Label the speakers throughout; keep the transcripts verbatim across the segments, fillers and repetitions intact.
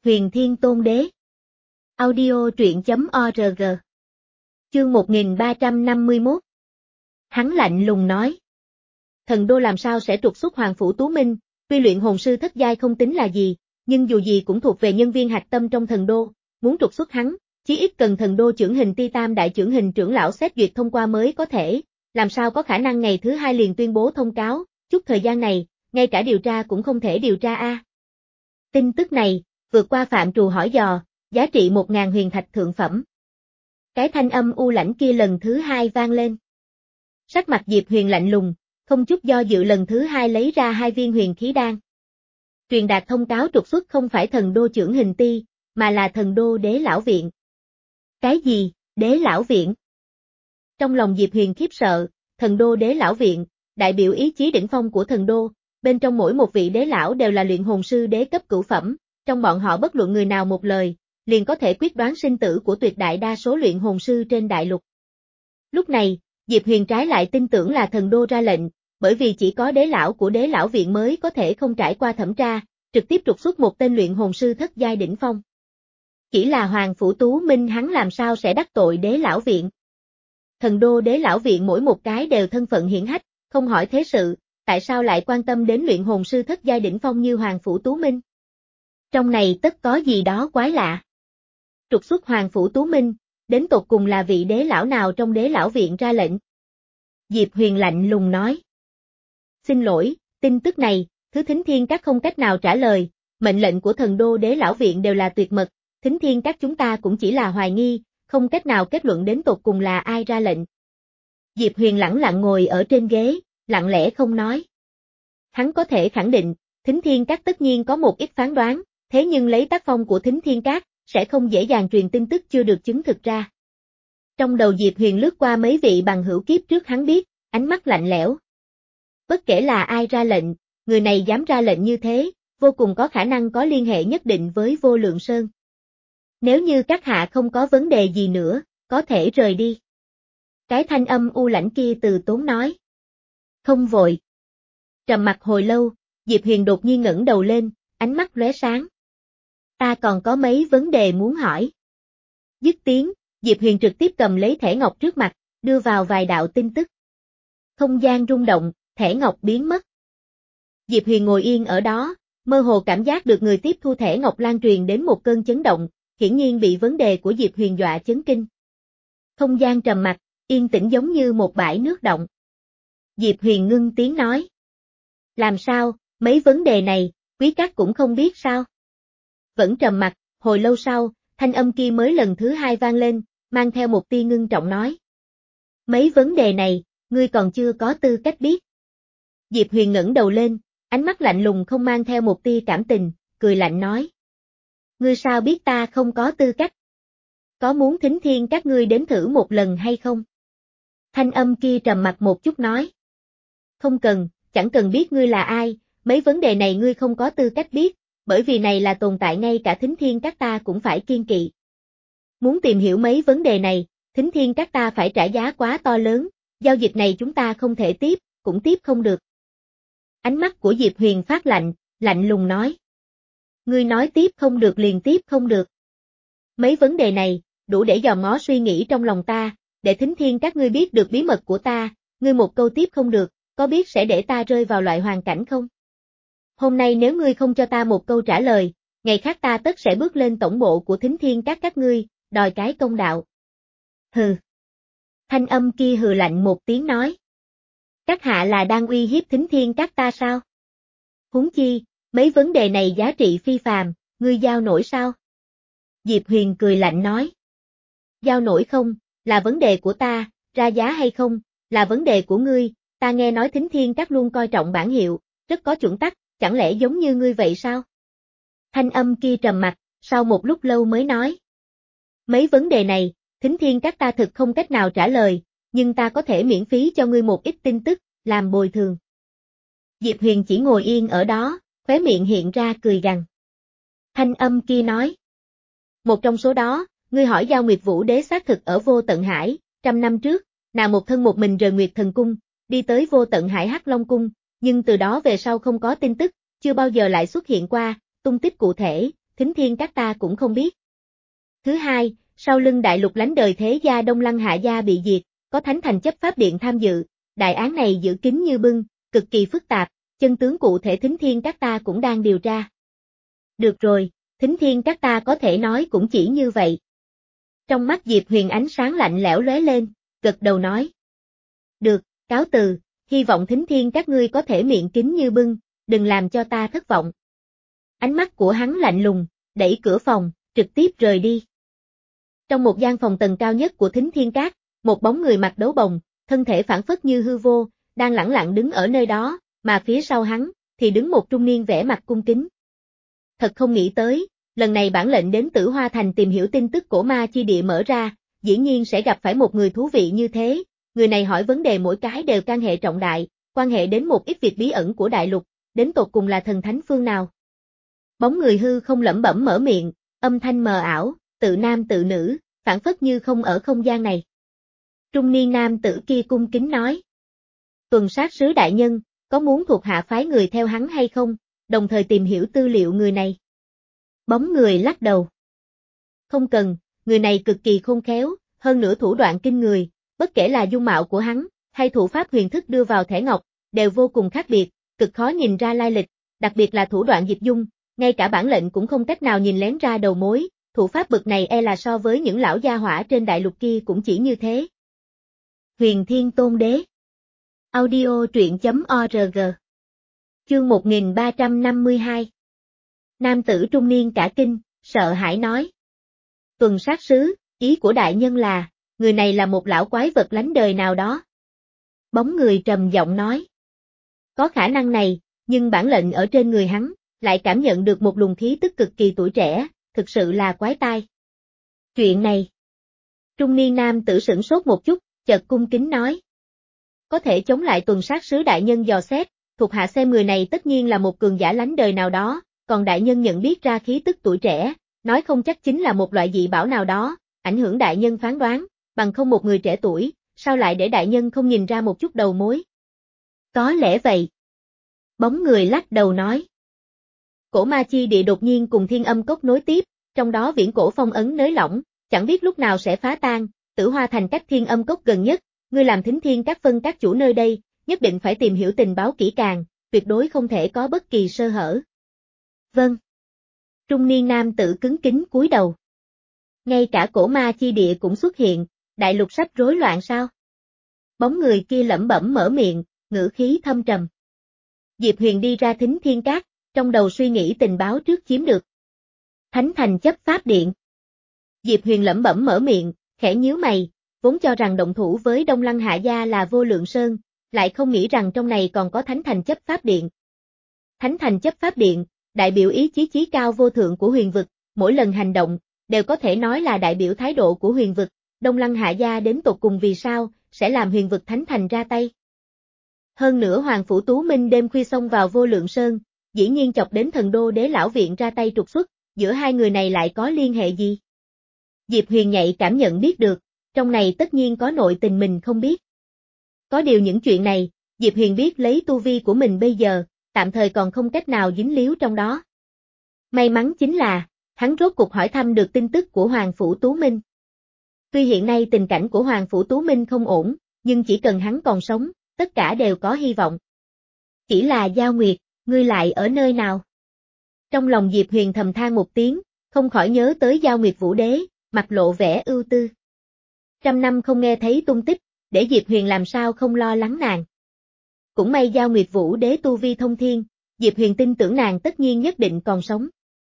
Speaker 1: Huyền Thiên Tôn Đế. Audio truyện chấm org. Chương một nghìn ba trăm năm mươi mốt. Hắn lạnh lùng nói. Thần đô làm sao sẽ trục xuất Hoàng Phủ Tú Minh, tuy luyện hồn sư thất giai không tính là gì, nhưng dù gì cũng thuộc về nhân viên hạch tâm trong thần đô, muốn trục xuất hắn, chí ít cần thần đô trưởng hình ti tam đại trưởng hình trưởng lão xét duyệt thông qua mới có thể, làm sao có khả năng ngày thứ hai liền tuyên bố thông cáo, chút thời gian này, ngay cả điều tra cũng không thể điều tra a. Tin tức này, vượt qua phạm trù hỏi dò, giá trị một ngàn huyền thạch thượng phẩm. Cái thanh âm u lãnh kia lần thứ hai vang lên. Sắc mặt Diệp Huyền lạnh lùng, không chút do dự lần thứ hai lấy ra hai viên huyền khí đan. Truyền đạt thông cáo trục xuất không phải thần đô trưởng hình ti, mà là thần đô đế lão viện. Cái gì, đế lão viện? Trong lòng Diệp Huyền khiếp sợ, thần đô đế lão viện, đại biểu ý chí đỉnh phong của thần đô, bên trong mỗi một vị đế lão đều là luyện hồn sư đế cấp cửu phẩm, trong bọn họ bất luận người nào một lời, liền có thể quyết đoán sinh tử của tuyệt đại đa số luyện hồn sư trên đại lục. Lúc này, Diệp Huyền trái lại tin tưởng là thần đô ra lệnh, bởi vì chỉ có đế lão của đế lão viện mới có thể không trải qua thẩm tra, trực tiếp trục xuất một tên luyện hồn sư thất giai đỉnh phong. Chỉ là Hoàng Phủ Tú Minh hắn làm sao sẽ đắc tội đế lão viện. Thần đô đế lão viện mỗi một cái đều thân phận hiển hách, không hỏi thế sự, tại sao lại quan tâm đến luyện hồn sư thất giai đỉnh phong như Hoàng Phủ Tú Minh? Trong này tất có gì đó quái lạ. Trục xuất Hoàng Phủ Tú Minh, đến tột cùng là vị đế lão nào trong đế lão viện ra lệnh? Diệp Huyền lạnh lùng nói. Xin lỗi, tin tức này, thứ Thính Thiên Các không cách nào trả lời, mệnh lệnh của thần đô đế lão viện đều là tuyệt mật, Thính Thiên Các chúng ta cũng chỉ là hoài nghi, không cách nào kết luận đến tột cùng là ai ra lệnh. Diệp Huyền lẳng lặng ngồi ở trên ghế, lặng lẽ không nói. Hắn có thể khẳng định, Thính Thiên Các tất nhiên có một ít phán đoán, thế nhưng lấy tác phong của Thính Thiên Các, sẽ không dễ dàng truyền tin tức chưa được chứng thực ra. Trong đầu Diệp Huyền lướt qua mấy vị bằng hữu kiếp trước hắn biết, ánh mắt lạnh lẽo. Bất kể là ai ra lệnh, người này dám ra lệnh như thế, vô cùng có khả năng có liên hệ nhất định với Vô Lượng Sơn. Nếu như các hạ không có vấn đề gì nữa, có thể rời đi. Cái thanh âm u lãnh kia từ tốn nói. Không vội. Trầm mặc hồi lâu, Diệp Huyền đột nhiên ngẩng đầu lên, ánh mắt lóe sáng. Ta còn có mấy vấn đề muốn hỏi. Dứt tiếng, Diệp Huyền trực tiếp cầm lấy thẻ ngọc trước mặt, đưa vào vài đạo tin tức. Không gian rung động, thẻ ngọc biến mất. Diệp Huyền ngồi yên ở đó, mơ hồ cảm giác được người tiếp thu thẻ ngọc lan truyền đến một cơn chấn động, hiển nhiên bị vấn đề của Diệp Huyền dọa chấn kinh. Không gian trầm mặc, yên tĩnh giống như một bãi nước động. Diệp Huyền ngưng tiếng nói. Làm sao, mấy vấn đề này, quý các cũng không biết sao? Vẫn trầm mặc, hồi lâu sau, thanh âm kia mới lần thứ hai vang lên, mang theo một tia ngưng trọng nói. Mấy vấn đề này, ngươi còn chưa có tư cách biết. Diệp Huyền ngẩng đầu lên, ánh mắt lạnh lùng không mang theo một tia cảm tình, cười lạnh nói. Ngươi sao biết ta không có tư cách? Có muốn Thính Thiên Các ngươi đến thử một lần hay không? Thanh âm kia trầm mặc một chút nói. Không cần, chẳng cần biết ngươi là ai, mấy vấn đề này ngươi không có tư cách biết, bởi vì này là tồn tại ngay cả Thính Thiên Các ta cũng phải kiêng kỵ. Muốn tìm hiểu mấy vấn đề này, Thính Thiên Các ta phải trả giá quá to lớn, giao dịch này chúng ta không thể tiếp, cũng tiếp không được. Ánh mắt của Diệp Huyền phát lạnh, lạnh lùng nói. Ngươi nói tiếp không được liền tiếp không được. Mấy vấn đề này, đủ để dòm ngó suy nghĩ trong lòng ta, để Thính Thiên Các ngươi biết được bí mật của ta, ngươi một câu tiếp không được, có biết sẽ để ta rơi vào loại hoàn cảnh không? Hôm nay nếu ngươi không cho ta một câu trả lời, ngày khác ta tất sẽ bước lên tổng bộ của Thính Thiên Các các ngươi, đòi cái công đạo. Hừ. Thanh âm kia hừ lạnh một tiếng nói. Các hạ là đang uy hiếp Thính Thiên Các ta sao? Huống chi, mấy vấn đề này giá trị phi phàm, ngươi giao nổi sao? Diệp Huyền cười lạnh nói. Giao nổi không, là vấn đề của ta, ra giá hay không, là vấn đề của ngươi, ta nghe nói Thính Thiên Các luôn coi trọng bản hiệu, rất có chuẩn tắc, chẳng lẽ giống như ngươi vậy sao? Thanh âm kia trầm mặc, sau một lúc lâu mới nói. Mấy vấn đề này, Thính Thiên Các ta thực không cách nào trả lời, nhưng ta có thể miễn phí cho ngươi một ít tin tức, làm bồi thường. Diệp Huyền chỉ ngồi yên ở đó, khóe miệng hiện ra cười gằn. Thanh âm kia nói. Một trong số đó, ngươi hỏi Giao Nguyệt Vũ Đế xác thực ở Vô Tận Hải, trăm năm trước, nàng một thân một mình rời Nguyệt Thần Cung, đi tới Vô Tận Hải Hắc Long Cung, nhưng từ đó về sau không có tin tức, chưa bao giờ lại xuất hiện qua, tung tích cụ thể, Thính Thiên Các ta cũng không biết. Thứ hai, sau lưng đại lục lánh đời thế gia Đông Lăng Hạ gia bị diệt, có Thánh Thành chấp pháp điện tham dự, đại án này giữ kín như bưng, cực kỳ phức tạp, chân tướng cụ thể Thính Thiên Các ta cũng đang điều tra. Được rồi, Thính Thiên Các ta có thể nói cũng chỉ như vậy. Trong mắt Diệp Huyền ánh sáng lạnh lẽo lóe lên, gật đầu nói. Được, cáo từ, hy vọng Thính Thiên Các ngươi có thể miệng kín như bưng, đừng làm cho ta thất vọng. Ánh mắt của hắn lạnh lùng, đẩy cửa phòng, trực tiếp rời đi. Trong một gian phòng tầng cao nhất của Thính Thiên Các, một bóng người mặc đấu bồng, thân thể phảng phất như hư vô, đang lẳng lặng đứng ở nơi đó, mà phía sau hắn, thì đứng một trung niên vẻ mặt cung kính. Thật không nghĩ tới, lần này bản lệnh đến Tử Hoa Thành tìm hiểu tin tức cổ ma chi địa mở ra, dĩ nhiên sẽ gặp phải một người thú vị như thế, người này hỏi vấn đề mỗi cái đều can hệ trọng đại, quan hệ đến một ít việc bí ẩn của đại lục, đến tột cùng là thần thánh phương nào. Bóng người hư không lẩm bẩm mở miệng, âm thanh mờ ảo, tự nam tự nữ, phảng phất như không ở không gian này. Trung niên nam tử kia cung kính nói. Tuần sát sứ đại nhân, có muốn thuộc hạ phái người theo hắn hay không, đồng thời tìm hiểu tư liệu người này. Bóng người lắc đầu. Không cần, người này cực kỳ khôn khéo, hơn nữa thủ đoạn kinh người, bất kể là dung mạo của hắn, hay thủ pháp huyền thức đưa vào thẻ ngọc, đều vô cùng khác biệt, cực khó nhìn ra lai lịch, đặc biệt là thủ đoạn dịch dung, ngay cả bản lệnh cũng không cách nào nhìn lén ra đầu mối, thủ pháp bực này e là so với những lão gia hỏa trên đại lục kia cũng chỉ như thế. Huyền Thiên Tôn Đế. Audio truyện chấm org. Chương một nghìn ba trăm năm mươi hai. Nam tử trung niên cả kinh, sợ hãi nói. Tuần sát sứ, ý của đại nhân là, người này là một lão quái vật lánh đời nào đó. Bóng người trầm giọng nói. Có khả năng này, nhưng bản lệnh ở trên người hắn, lại cảm nhận được một luồng khí tức cực kỳ tuổi trẻ, thực sự là quái tai. Chuyện này. Trung niên nam tử sửng sốt một chút, chợt cung kính nói. Có thể chống lại tuần sát sứ đại nhân dò xét, thuộc hạ xem người này tất nhiên là một cường giả lánh đời nào đó, còn đại nhân nhận biết ra khí tức tuổi trẻ, nói không chắc chính là một loại dị bảo nào đó, ảnh hưởng đại nhân phán đoán, bằng không một người trẻ tuổi, sao lại để đại nhân không nhìn ra một chút đầu mối. Có lẽ vậy. Bóng người lắc đầu nói. Cổ ma chi địa đột nhiên cùng Thiên Âm Cốc nối tiếp, trong đó viễn cổ phong ấn nới lỏng, chẳng biết lúc nào sẽ phá tan, Tử Hoa Thành cách Thiên Âm Cốc gần nhất, ngươi làm Thính Thiên Các phân các chủ nơi đây, nhất định phải tìm hiểu tình báo kỹ càng, tuyệt đối không thể có bất kỳ sơ hở. Vâng. Trung niên nam tử cứng kính cúi đầu. Ngay cả cổ ma chi địa cũng xuất hiện, đại lục sắp rối loạn sao? Bóng người kia lẩm bẩm mở miệng, ngữ khí thâm trầm. Diệp Huyền đi ra Thính Thiên Các, trong đầu suy nghĩ tình báo trước chiếm được. Thánh Thành chấp pháp điện. Diệp Huyền lẩm bẩm mở miệng, khẽ nhíu mày, vốn cho rằng động thủ với Đông Lăng Hạ gia là Vô Lượng Sơn, lại không nghĩ rằng trong này còn có Thánh Thành chấp pháp điện. Thánh Thành chấp pháp điện, đại biểu ý chí chí cao vô thượng của huyền vực, mỗi lần hành động, đều có thể nói là đại biểu thái độ của huyền vực, Đông Lăng Hạ gia đến tột cùng vì sao, sẽ làm huyền vực Thánh Thành ra tay. Hơn nữa Hoàng Phủ Tú Minh đêm khuya xông vào Vô Lượng Sơn, dĩ nhiên chọc đến thần đô đế lão viện ra tay trục xuất, giữa hai người này lại có liên hệ gì? Diệp Huyền nhạy cảm nhận biết được, trong này tất nhiên có nội tình mình không biết. Có điều những chuyện này, Diệp Huyền biết lấy tu vi của mình bây giờ, tạm thời còn không cách nào dính líu trong đó. May mắn chính là, hắn rốt cục hỏi thăm được tin tức của Hoàng Phủ Tú Minh. Tuy hiện nay tình cảnh của Hoàng Phủ Tú Minh không ổn, nhưng chỉ cần hắn còn sống, tất cả đều có hy vọng. Chỉ là Giao Nguyệt, ngươi lại ở nơi nào? Trong lòng Diệp Huyền thầm than một tiếng, không khỏi nhớ tới Giao Nguyệt Vũ Đế, mặt lộ vẻ ưu tư. Trăm năm không nghe thấy tung tích, để Diệp Huyền làm sao không lo lắng nàng. Cũng may Giao Nguyệt Vũ Đế tu vi thông thiên, Diệp Huyền tin tưởng nàng tất nhiên nhất định còn sống.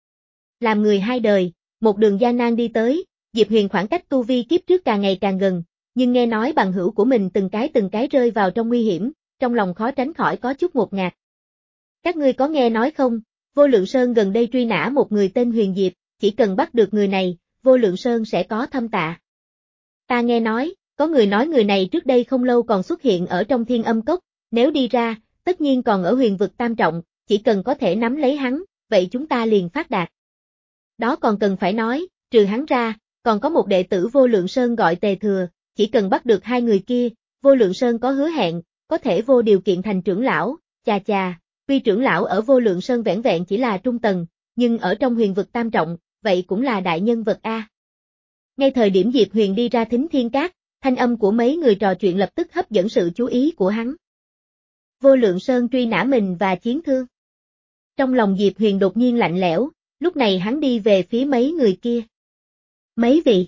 Speaker 1: Làm người hai đời, một đường gian nan đi tới, Diệp Huyền khoảng cách tu vi kiếp trước càng ngày càng gần, nhưng nghe nói bằng hữu của mình từng cái từng cái rơi vào trong nguy hiểm, trong lòng khó tránh khỏi có chút ngột ngạt. Các ngươi có nghe nói không, Vô Lượng Sơn gần đây truy nã một người tên Huyền Diệp, chỉ cần bắt được người này, Vô Lượng Sơn sẽ có thâm tạ. Ta nghe nói, có người nói người này trước đây không lâu còn xuất hiện ở trong Thiên Âm Cốc, nếu đi ra, tất nhiên còn ở huyền vực tam trọng, chỉ cần có thể nắm lấy hắn, vậy chúng ta liền phát đạt. Đó còn cần phải nói, trừ hắn ra, còn có một đệ tử Vô Lượng Sơn gọi Tề Thừa, chỉ cần bắt được hai người kia, Vô Lượng Sơn có hứa hẹn, có thể vô điều kiện thành trưởng lão, chà chà, tuy trưởng lão ở Vô Lượng Sơn vẻn vẹn chỉ là trung tầng, nhưng ở trong huyền vực tam trọng, vậy cũng là đại nhân vật a. Ngay thời điểm Diệp Huyền đi ra Thính Thiên Các, thanh âm của mấy người trò chuyện lập tức hấp dẫn sự chú ý của hắn. Vô Lượng Sơn truy nã mình và Chiến Thương. Trong lòng Diệp Huyền đột nhiên lạnh lẽo, lúc này hắn đi về phía mấy người kia. Mấy vị?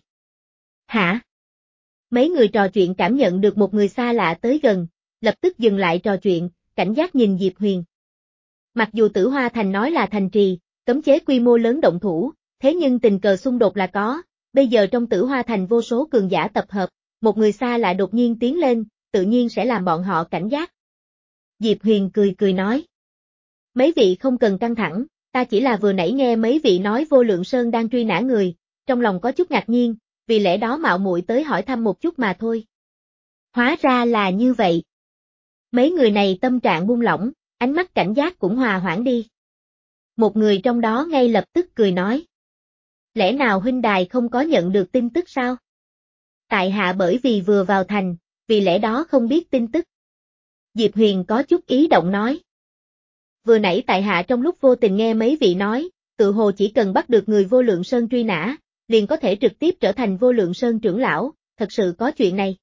Speaker 1: Hả? Mấy người trò chuyện cảm nhận được một người xa lạ tới gần, lập tức dừng lại trò chuyện, cảnh giác nhìn Diệp Huyền. Mặc dù Tử Hoa Thành nói là thành trì, cấm chế quy mô lớn động thủ, thế nhưng tình cờ xung đột là có, bây giờ trong Tử Hoa Thành vô số cường giả tập hợp, một người xa lạ đột nhiên tiến lên, tự nhiên sẽ làm bọn họ cảnh giác. Diệp Huyền cười cười nói. Mấy vị không cần căng thẳng, ta chỉ là vừa nãy nghe mấy vị nói Vô Lượng Sơn đang truy nã người, trong lòng có chút ngạc nhiên, vì lẽ đó mạo muội tới hỏi thăm một chút mà thôi. Hóa ra là như vậy. Mấy người này tâm trạng buông lỏng, ánh mắt cảnh giác cũng hòa hoãn đi. Một người trong đó ngay lập tức cười nói. Lẽ nào huynh đài không có nhận được tin tức sao? Tại hạ bởi vì vừa vào thành, vì lẽ đó không biết tin tức. Diệp Huyền có chút ý động nói. Vừa nãy tại hạ trong lúc vô tình nghe mấy vị nói, tự hồ chỉ cần bắt được người Vô Lượng Sơn truy nã, liền có thể trực tiếp trở thành Vô Lượng Sơn trưởng lão, thật sự có chuyện này.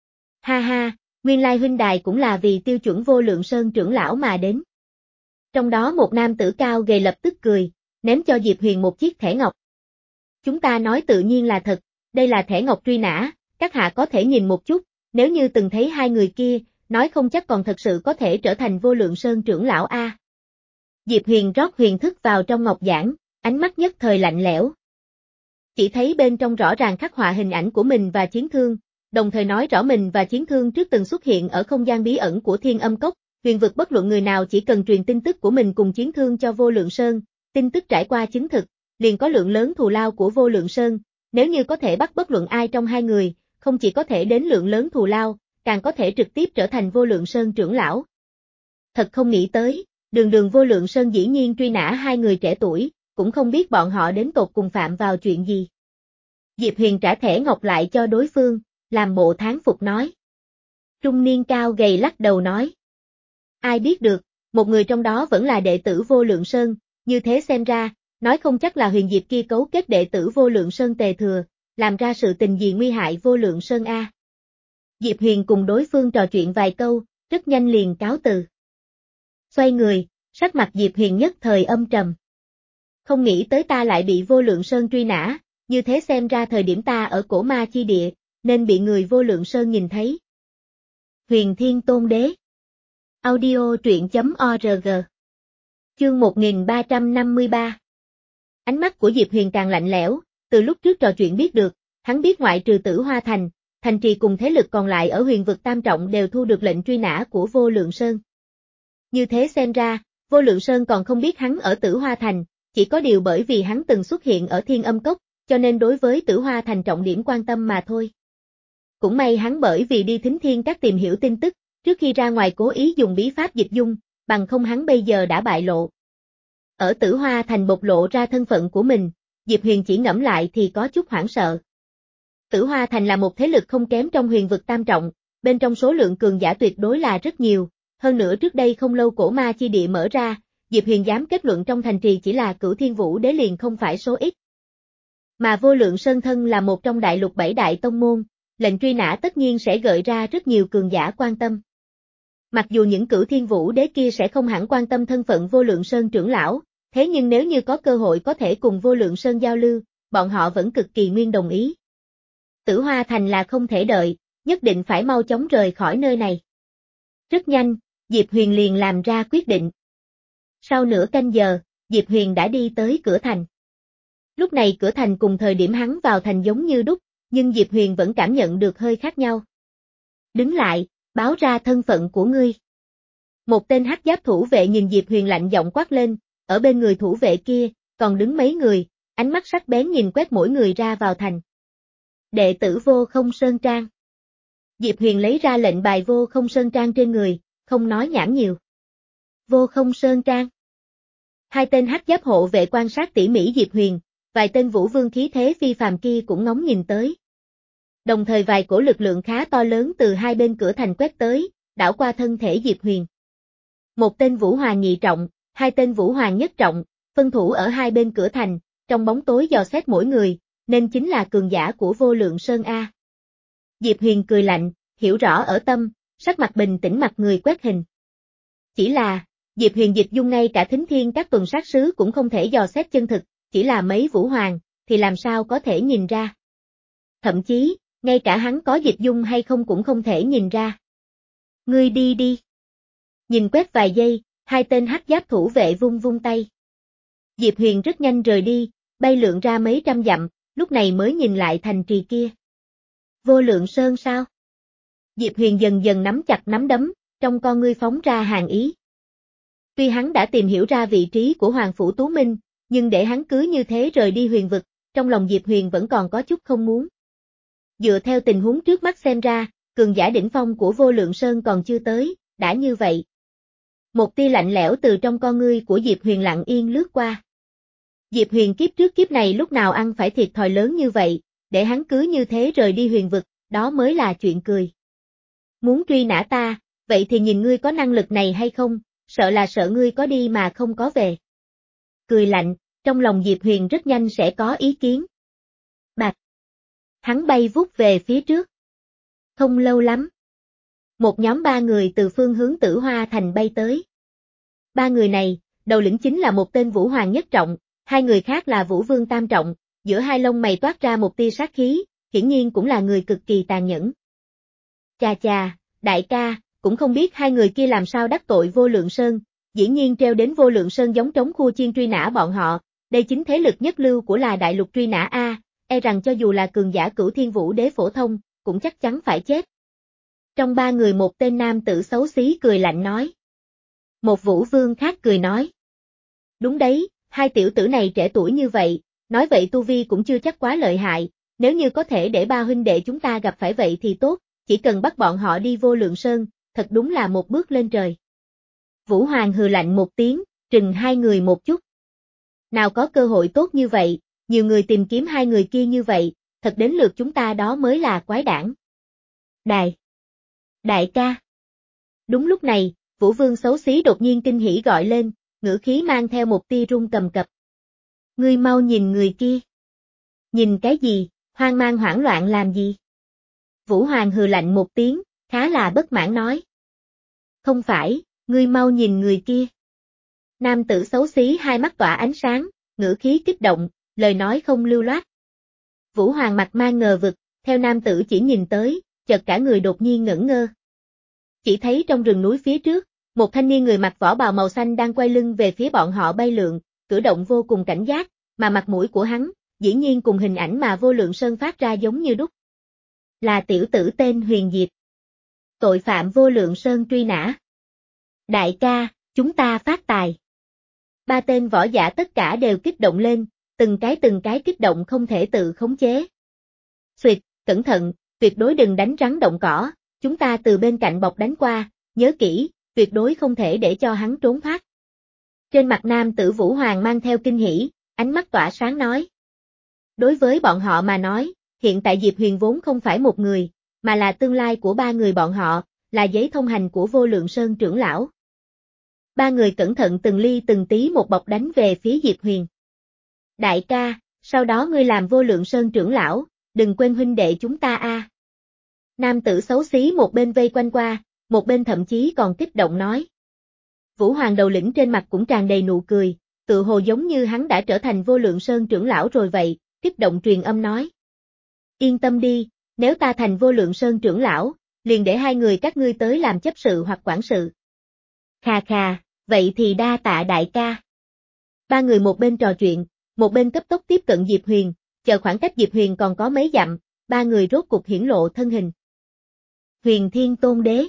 Speaker 1: Ha ha, nguyên lai huynh đài cũng là vì tiêu chuẩn Vô Lượng Sơn trưởng lão mà đến. Trong đó một nam tử cao gầy lập tức cười, ném cho Diệp Huyền một chiếc thẻ ngọc. Chúng ta nói tự nhiên là thật, đây là thẻ ngọc truy nã, các hạ có thể nhìn một chút, nếu như từng thấy hai người kia, nói không chắc còn thật sự có thể trở thành Vô Lượng Sơn trưởng lão a. Diệp Huyền rót huyền thức vào trong ngọc giản, ánh mắt nhất thời lạnh lẽo. Chỉ thấy bên trong rõ ràng khắc họa hình ảnh của mình và Chiến Thương, đồng thời nói rõ mình và Chiến Thương trước từng xuất hiện ở không gian bí ẩn của Thiên Âm Cốc, huyền vực bất luận người nào chỉ cần truyền tin tức của mình cùng Chiến Thương cho Vô Lượng Sơn, tin tức trải qua chứng thực, liền có lượng lớn thù lao của Vô Lượng Sơn, nếu như có thể bắt bất luận ai trong hai người, không chỉ có thể đến lượng lớn thù lao, càng có thể trực tiếp trở thành Vô Lượng Sơn trưởng lão. Thật không nghĩ tới, đường đường Vô Lượng Sơn dĩ nhiên truy nã hai người trẻ tuổi, cũng không biết bọn họ đến tột cùng phạm vào chuyện gì. Diệp Huyền trả thẻ ngọc lại cho đối phương, làm bộ thán phục nói. Trung niên cao gầy lắc đầu nói. Ai biết được, một người trong đó vẫn là đệ tử Vô Lượng Sơn, như thế xem ra, nói không chắc là Huyền Diệp kia cấu kết đệ tử Vô Lượng Sơn Tề Thừa, làm ra sự tình gì nguy hại Vô Lượng Sơn a. Diệp Huyền cùng đối phương trò chuyện vài câu, rất nhanh liền cáo từ. Xoay người, sắc mặt Diệp Huyền nhất thời âm trầm. Không nghĩ tới ta lại bị Vô Lượng Sơn truy nã, như thế xem ra thời điểm ta ở cổ ma chi địa, nên bị người Vô Lượng Sơn nhìn thấy. Huyền Thiên Tôn Đế. Audio truyện chấm org. Chương một nghìn ba trăm năm mươi ba. Ánh mắt của Diệp Huyền càng lạnh lẽo, từ lúc trước trò chuyện biết được, hắn biết ngoại trừ Tử Hoa Thành, thành trì cùng thế lực còn lại ở huyền vực tam trọng đều thu được lệnh truy nã của Vô Lượng Sơn. Như thế xem ra, Vô Lượng Sơn còn không biết hắn ở Tử Hoa Thành, chỉ có điều bởi vì hắn từng xuất hiện ở Thiên Âm Cốc, cho nên đối với Tử Hoa Thành trọng điểm quan tâm mà thôi. Cũng may hắn bởi vì đi Thính Thiên Các tìm hiểu tin tức, trước khi ra ngoài cố ý dùng bí pháp dịch dung, bằng không hắn bây giờ đã bại lộ. Ở Tử Hoa Thành bộc lộ ra thân phận của mình, Diệp Huyền chỉ ngẫm lại thì có chút hoảng sợ. Tử Hoa Thành là một thế lực không kém trong huyền vực tam trọng, bên trong số lượng cường giả tuyệt đối là rất nhiều, hơn nữa trước đây không lâu cổ ma chi địa mở ra, Diệp Huyền dám kết luận trong thành trì chỉ là Cửu Thiên Vũ Đế liền không phải số ít. Mà Vô Lượng Sơn thân là một trong đại lục bảy đại tông môn, lệnh truy nã tất nhiên sẽ gợi ra rất nhiều cường giả quan tâm. Mặc dù những Cửu Thiên Vũ Đế kia sẽ không hẳn quan tâm thân phận Vô Lượng Sơn trưởng lão, thế nhưng nếu như có cơ hội có thể cùng Vô Lượng Sơn giao lưu, bọn họ vẫn cực kỳ nguyên đồng ý. Tử Hoa Thành là không thể đợi, nhất định phải mau chóng rời khỏi nơi này. Rất nhanh, Diệp Huyền liền làm ra quyết định. Sau nửa canh giờ, Diệp Huyền đã đi tới cửa thành. Lúc này cửa thành cùng thời điểm hắn vào thành giống như đúc, nhưng Diệp Huyền vẫn cảm nhận được hơi khác nhau. Đứng lại, báo ra thân phận của ngươi. Một tên hắc giáp thủ vệ nhìn Diệp Huyền lạnh giọng quát lên, ở bên người thủ vệ kia, còn đứng mấy người, ánh mắt sắc bén nhìn quét mỗi người ra vào thành. Đệ tử Vô Không Sơn Trang. Diệp Huyền lấy ra lệnh bài Vô Không Sơn Trang trên người, không nói nhảm nhiều. Vô Không Sơn Trang. Hai tên hắc giáp hộ vệ quan sát tỉ mỉ Diệp Huyền, vài tên vũ vương khí thế phi phàm kia cũng ngóng nhìn tới. Đồng thời vài cổ lực lượng khá to lớn từ hai bên cửa thành quét tới, đảo qua thân thể Diệp Huyền. Một tên vũ hoàng nhị trọng, hai tên vũ hoàng nhất trọng, phân thủ ở hai bên cửa thành, trong bóng tối dò xét mỗi người, nên chính là cường giả của Vô Lượng Sơn A. Diệp Huyền cười lạnh, hiểu rõ ở tâm, sắc mặt bình tĩnh mặt người quét hình. Chỉ là, Diệp Huyền dịch dung ngay cả Thính Thiên các tuần sát sứ cũng không thể dò xét chân thực, chỉ là mấy vũ hoàng, thì làm sao có thể nhìn ra. Thậm chí, ngay cả hắn có dịch dung hay không cũng không thể nhìn ra. Ngươi đi đi. Nhìn quét vài giây, hai tên hắc giáp thủ vệ vung vung tay. Diệp Huyền rất nhanh rời đi, bay lượn ra mấy trăm dặm, lúc này mới nhìn lại thành trì kia. Vô Lượng Sơn sao? Diệp Huyền dần dần nắm chặt nắm đấm, trong con ngươi phóng ra hàn ý. Tuy hắn đã tìm hiểu ra vị trí của Hoàng Phủ Tú Minh, nhưng để hắn cứ như thế rời đi huyền vực, trong lòng Diệp Huyền vẫn còn có chút không muốn. Dựa theo tình huống trước mắt xem ra, cường giả đỉnh phong của Vô Lượng Sơn còn chưa tới, đã như vậy. Một tia lạnh lẽo từ trong con ngươi của Diệp Huyền lặng yên lướt qua. Diệp Huyền kiếp trước kiếp này lúc nào ăn phải thiệt thòi lớn như vậy, để hắn cứ như thế rời đi huyền vực, đó mới là chuyện cười. Muốn truy nã ta, vậy thì nhìn ngươi có năng lực này hay không, sợ là sợ ngươi có đi mà không có về. Cười lạnh, trong lòng Diệp Huyền rất nhanh sẽ có ý kiến. Bạch. Hắn bay vút về phía trước. Không lâu lắm. Một nhóm ba người từ phương hướng Tử Hoa Thành bay tới. Ba người này, đầu lĩnh chính là một tên Vũ Hoàng nhất trọng, hai người khác là Vũ Vương tam trọng, giữa hai lông mày toát ra một tia sát khí, hiển nhiên cũng là người cực kỳ tàn nhẫn. Chà chà, đại ca, cũng không biết hai người kia làm sao đắc tội Vô Lượng Sơn, dĩ nhiên treo đến Vô Lượng Sơn giống trống khu chiên truy nã bọn họ, đây chính thế lực nhất lưu của là đại lục truy nã A, e rằng cho dù là cường giả Cửu Thiên Vũ Đế phổ thông, cũng chắc chắn phải chết. Trong ba người một tên nam tử xấu xí cười lạnh nói. Một Vũ Vương khác cười nói. Đúng đấy, hai tiểu tử này trẻ tuổi như vậy, nói vậy tu vi cũng chưa chắc quá lợi hại, nếu như có thể để ba huynh đệ chúng ta gặp phải vậy thì tốt, chỉ cần bắt bọn họ đi Vô Lượng Sơn, thật đúng là một bước lên trời. Vũ Hoàng hừ lạnh một tiếng, trừng hai người một chút. Nào có cơ hội tốt như vậy, nhiều người tìm kiếm hai người kia như vậy, thật đến lượt chúng ta đó mới là quái đản. Đại! Đại ca! Đúng lúc này, Vũ Vương xấu xí đột nhiên kinh hỉ gọi lên, ngữ khí mang theo một tia run cầm cập. Ngươi mau nhìn người kia. Nhìn cái gì, hoang mang hoảng loạn làm gì? Vũ Hoàng hừ lạnh một tiếng, khá là bất mãn nói. Không phải, ngươi mau nhìn người kia. Nam tử xấu xí hai mắt tỏa ánh sáng, ngữ khí kích động, lời nói không lưu loát. Vũ Hoàng mặt mang ngờ vực, theo nam tử chỉ nhìn tới, chợt cả người đột nhiên ngẩn ngơ. Chỉ thấy trong rừng núi phía trước, một thanh niên người mặc vỏ bào màu xanh đang quay lưng về phía bọn họ bay lượn, cử động vô cùng cảnh giác, mà mặt mũi của hắn, dĩ nhiên cùng hình ảnh mà Vô Lượng Sơn phát ra giống như đúc. Là tiểu tử tên Huyền Diệp. Tội phạm Vô Lượng Sơn truy nã. Đại ca, chúng ta phát tài. Ba tên võ giả tất cả đều kích động lên, từng cái từng cái kích động không thể tự khống chế. Xuyệt, cẩn thận, tuyệt đối đừng đánh rắn động cỏ, chúng ta từ bên cạnh bọc đánh qua, nhớ kỹ, tuyệt đối không thể để cho hắn trốn thoát. Trên mặt nam tử Vũ Hoàng mang theo kinh hỉ, ánh mắt tỏa sáng nói. Đối với bọn họ mà nói, hiện tại Diệp Huyền vốn không phải một người, mà là tương lai của ba người bọn họ, là giấy thông hành của Vô Lượng Sơn trưởng lão. Ba người cẩn thận từng ly từng tí một bọc đánh về phía Diệp Huyền. Đại ca, sau đó ngươi làm Vô Lượng Sơn trưởng lão, đừng quên huynh đệ chúng ta a. Nam tử xấu xí một bên vây quanh qua, một bên thậm chí còn kích động nói. Vũ Hoàng đầu lĩnh trên mặt cũng tràn đầy nụ cười, tự hồ giống như hắn đã trở thành Vô Lượng Sơn trưởng lão rồi vậy, kích động truyền âm nói. Yên tâm đi, nếu ta thành Vô Lượng Sơn trưởng lão, liền để hai người các ngươi tới làm chấp sự hoặc quản sự. Khà khà, vậy thì đa tạ đại ca. Ba người một bên trò chuyện, một bên cấp tốc tiếp cận Diệp Huyền, chờ khoảng cách Diệp Huyền còn có mấy dặm, ba người rốt cục hiển lộ thân hình. Huyền Thiên Tôn Đế.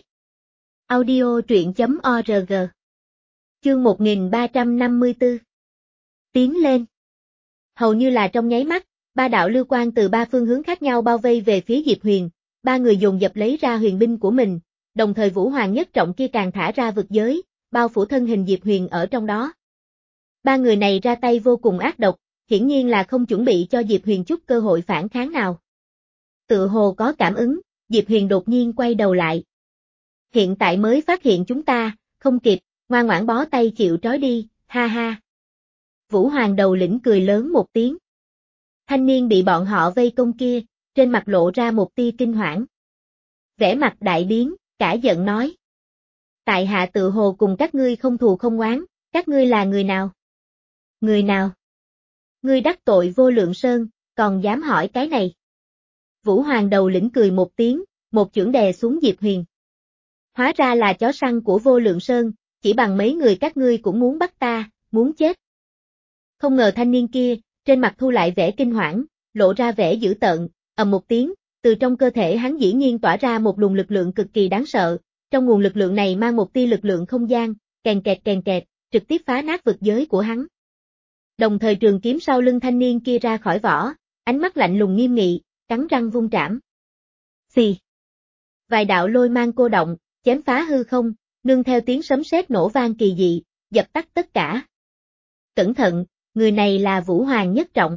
Speaker 1: Audio truyện chấm org. Chương một nghìn ba trăm năm mươi tư. Tiến lên. Hầu như là trong nháy mắt, ba đạo lưu quang từ ba phương hướng khác nhau bao vây về phía Diệp Huyền, ba người dồn dập lấy ra huyền binh của mình, đồng thời Vũ Hoàng nhất trọng kia càng thả ra vực giới, bao phủ thân hình Diệp Huyền ở trong đó. Ba người này ra tay vô cùng ác độc, hiển nhiên là không chuẩn bị cho Diệp Huyền chút cơ hội phản kháng nào. Tự hồ có cảm ứng, Diệp Huyền đột nhiên quay đầu lại. Hiện tại mới phát hiện chúng ta, không kịp, ngoan ngoãn bó tay chịu trói đi, ha ha. Vũ Hoàng đầu lĩnh cười lớn một tiếng. Thanh niên bị bọn họ vây công kia, trên mặt lộ ra một tia kinh hoảng. Vẻ mặt đại biến, cả giận nói. Tại hạ tự hồ cùng các ngươi không thù không oán, các ngươi là người nào? Người nào? Ngươi đắc tội Vô Lượng Sơn, còn dám hỏi cái này? Vũ Hoàng đầu lĩnh cười một tiếng, một chưởng đè xuống Diệp Huyền. Hóa ra là chó săn của Vô Lượng Sơn, chỉ bằng mấy người các ngươi cũng muốn bắt ta, muốn chết. Không ngờ thanh niên kia, trên mặt thu lại vẻ kinh hoảng, lộ ra vẻ dữ tợn, ầm một tiếng, từ trong cơ thể hắn dĩ nhiên tỏa ra một luồng lực lượng cực kỳ đáng sợ, trong nguồn lực lượng này mang một tia lực lượng không gian, kèn kẹt kèn kẹt, trực tiếp phá nát vực giới của hắn. Đồng thời trường kiếm sau lưng thanh niên kia ra khỏi vỏ, ánh mắt lạnh lùng nghiêm nghị, cắn răng vung trảm. Xì. Vài đạo lôi mang cô động, chém phá hư không, nương theo tiếng sấm sét nổ vang kỳ dị, dập tắt tất cả. Cẩn thận, người này là Vũ Hoàng nhất trọng.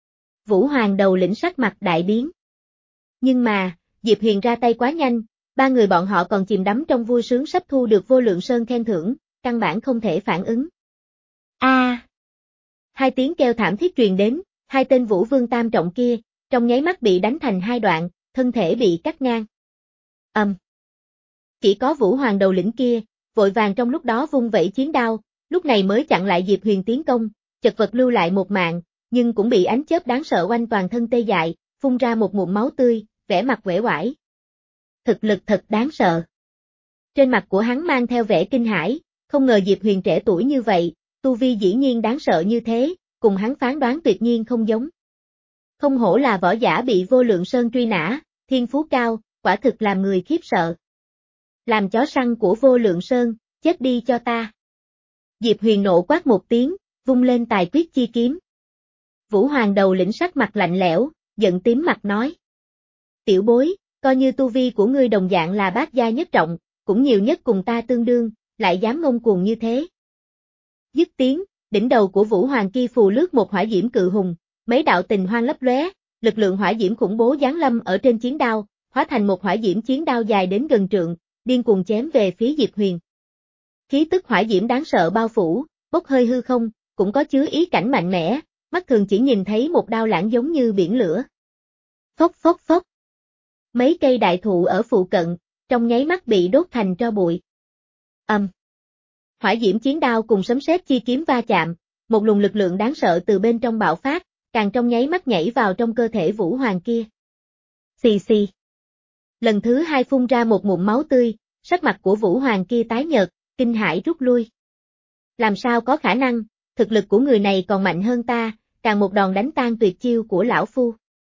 Speaker 1: Vũ Hoàng đầu lĩnh sắc mặt đại biến. Nhưng mà, Diệp Huyền ra tay quá nhanh, ba người bọn họ còn chìm đắm trong vui sướng sắp thu được Vô Lượng Sơn khen thưởng, căn bản không thể phản ứng. A! À. Hai tiếng kêu thảm thiết truyền đến, hai tên Vũ Vương tam trọng kia, trong nháy mắt bị đánh thành hai đoạn, thân thể bị cắt ngang. Ầm. Um. Chỉ có Vũ Hoàng đầu lĩnh kia, vội vàng trong lúc đó vung vẩy chiến đao, lúc này mới chặn lại Diệp Huyền tiến công, chật vật lưu lại một mạng, nhưng cũng bị ánh chớp đáng sợ oanh toàn thân tê dại, phun ra một ngụm máu tươi, vẻ mặt uể oải. Thực lực thật đáng sợ. Trên mặt của hắn mang theo vẻ kinh hãi, không ngờ Diệp Huyền trẻ tuổi như vậy, tu vi dĩ nhiên đáng sợ như thế, cùng hắn phán đoán tuyệt nhiên không giống. Không hổ là võ giả bị Vô Lượng Sơn truy nã, thiên phú cao, quả thực làm người khiếp sợ. Làm chó săn của Vô Lượng Sơn, chết đi cho ta. Diệp Huyền nộ quát một tiếng, vung lên tài quyết chi kiếm. Vũ Hoàng đầu lĩnh sắc mặt lạnh lẽo, giận tím mặt nói. Tiểu bối, coi như tu vi của ngươi đồng dạng là bát gia nhất trọng, cũng nhiều nhất cùng ta tương đương, lại dám ngông cuồng như thế. Dứt tiếng, đỉnh đầu của Vũ Hoàng kia phù lướt một hỏa diễm cự hùng, mấy đạo tình hoang lấp lóe, lực lượng hỏa diễm khủng bố giáng lâm ở trên chiến đao, hóa thành một hỏa diễm chiến đao dài đến gần trượng, điên cuồng chém về phía Diệp Huyền. Khí tức hỏa diễm đáng sợ bao phủ, bốc hơi hư không, cũng có chứa ý cảnh mạnh mẽ, mắt thường chỉ nhìn thấy một đao lãng giống như biển lửa. Phốc phốc phốc. Mấy cây đại thụ ở phụ cận, trong nháy mắt bị đốt thành tro bụi. Ầm. Um. Hỏa diễm chiến đao cùng sấm sét chi kiếm va chạm, một luồng lực lượng đáng sợ từ bên trong bạo phát, càng trong nháy mắt nhảy vào trong cơ thể Vũ Hoàng kia. Xì xì. Lần thứ hai phun ra một ngụm máu tươi, sắc mặt của Vũ Hoàng kia tái nhợt, kinh hãi rút lui. Làm sao có khả năng, thực lực của người này còn mạnh hơn ta, càng một đòn đánh tan tuyệt chiêu của lão phu.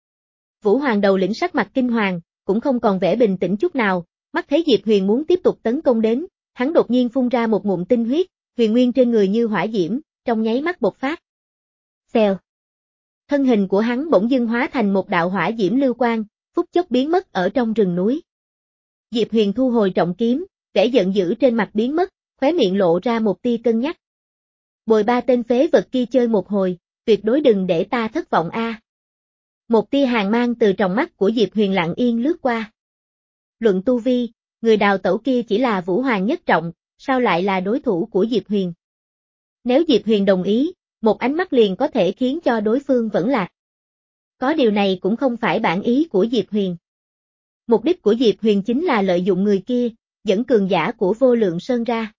Speaker 1: Vũ Hoàng đầu lĩnh sắc mặt kinh hoàng, cũng không còn vẻ bình tĩnh chút nào, mắt thấy Diệp Huyền muốn tiếp tục tấn công đến, hắn đột nhiên phun ra một ngụm tinh huyết, huyền nguyên trên người như hỏa diễm, trong nháy mắt bộc phát. Xèo. Thân hình của hắn bỗng dưng hóa thành một đạo hỏa diễm lưu quang, phút chốc biến mất ở trong rừng núi. Diệp Huyền thu hồi trọng kiếm, vẻ giận dữ trên mặt biến mất, khóe miệng lộ ra một tia cân nhắc. Bồi ba tên phế vật kia chơi một hồi, tuyệt đối đừng để ta thất vọng a. À. Một tia hàn mang từ trong mắt của Diệp Huyền lặng yên lướt qua. Luận tu vi, người đào tẩu kia chỉ là Vũ Hoàng nhất trọng, sao lại là đối thủ của Diệp Huyền? Nếu Diệp Huyền đồng ý, một ánh mắt liền có thể khiến cho đối phương vẫn lạc. Có điều này cũng không phải bản ý của Diệp Huyền. Mục đích của Diệp Huyền chính là lợi dụng người kia, dẫn cường giả của Vô Lượng Sơn ra.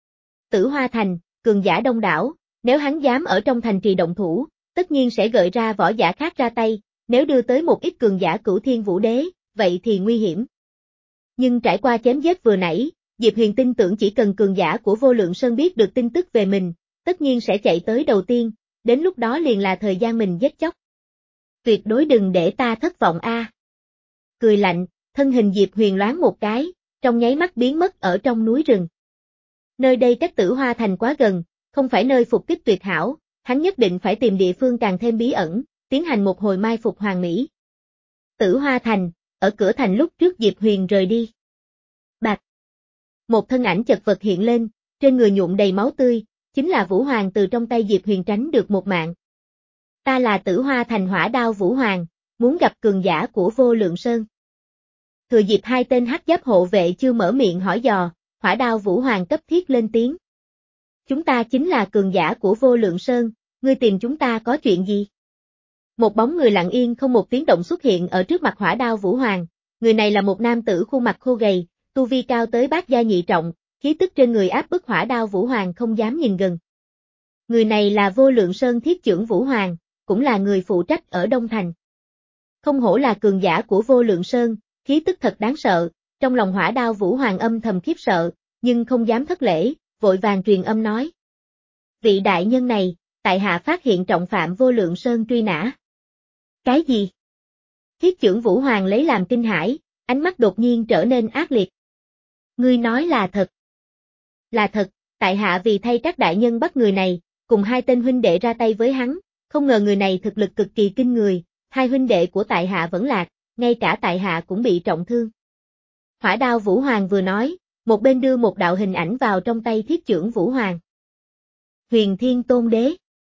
Speaker 1: Tử Hoa Thành, cường giả đông đảo, nếu hắn dám ở trong thành trì động thủ, tất nhiên sẽ gợi ra võ giả khác ra tay, nếu đưa tới một ít cường giả Cửu Thiên Vũ Đế, vậy thì nguy hiểm. Nhưng trải qua chém giết vừa nãy, Diệp Huyền tin tưởng chỉ cần cường giả của Vô Lượng Sơn biết được tin tức về mình, tất nhiên sẽ chạy tới đầu tiên, đến lúc đó liền là thời gian mình giết chóc. Tuyệt đối đừng để ta thất vọng a. À. Cười lạnh, thân hình Diệp Huyền loáng một cái, trong nháy mắt biến mất ở trong núi rừng. Nơi đây cách Tử Hoa Thành quá gần, không phải nơi phục kích tuyệt hảo, hắn nhất định phải tìm địa phương càng thêm bí ẩn, tiến hành một hồi mai phục hoàn mỹ. Tử Hoa Thành, ở cửa thành lúc trước Diệp Huyền rời đi. Bạch. Một thân ảnh chật vật hiện lên, trên người nhuộm đầy máu tươi, chính là Vũ Hoàng từ trong tay Diệp Huyền tránh được một mạng. Ta là Tử Hoa Thành Hỏa Đao Vũ Hoàng, muốn gặp cường giả của Vô Lượng Sơn. Thừa dịp hai tên hắc giáp hộ vệ chưa mở miệng hỏi dò, Hỏa Đao Vũ Hoàng cấp thiết lên tiếng. Chúng ta chính là cường giả của Vô Lượng Sơn, ngươi tìm chúng ta có chuyện gì? Một bóng người lặng yên không một tiếng động xuất hiện ở trước mặt Hỏa Đao Vũ Hoàng, người này là một nam tử khuôn mặt khô gầy, tu vi cao tới bát gia nhị trọng, khí tức trên người áp bức Hỏa Đao Vũ Hoàng không dám nhìn gần. Người này là Vô Lượng Sơn Thiết Chưởng Vũ Hoàng, cũng là người phụ trách ở Đông Thành. Không hổ là cường giả của Vô Lượng Sơn, khí tức thật đáng sợ, trong lòng Hỏa Đao Vũ Hoàng âm thầm khiếp sợ, nhưng không dám thất lễ, vội vàng truyền âm nói. Vị đại nhân này, tại hạ phát hiện trọng phạm Vô Lượng Sơn truy nã. Cái gì? Thiết Chưởng Vũ Hoàng lấy làm kinh hãi, ánh mắt đột nhiên trở nên ác liệt. Ngươi nói là thật. Là thật, tại hạ vì thay các đại nhân bắt người này, cùng hai tên huynh đệ ra tay với hắn, không ngờ người này thực lực cực kỳ kinh người, hai huynh đệ của tại hạ vẫn lạc, ngay cả tại hạ cũng bị trọng thương. Hỏa Đao Vũ Hoàng vừa nói, một bên đưa một đạo hình ảnh vào trong tay Thiết Chưởng Vũ Hoàng. Huyền Thiên Tôn Đế.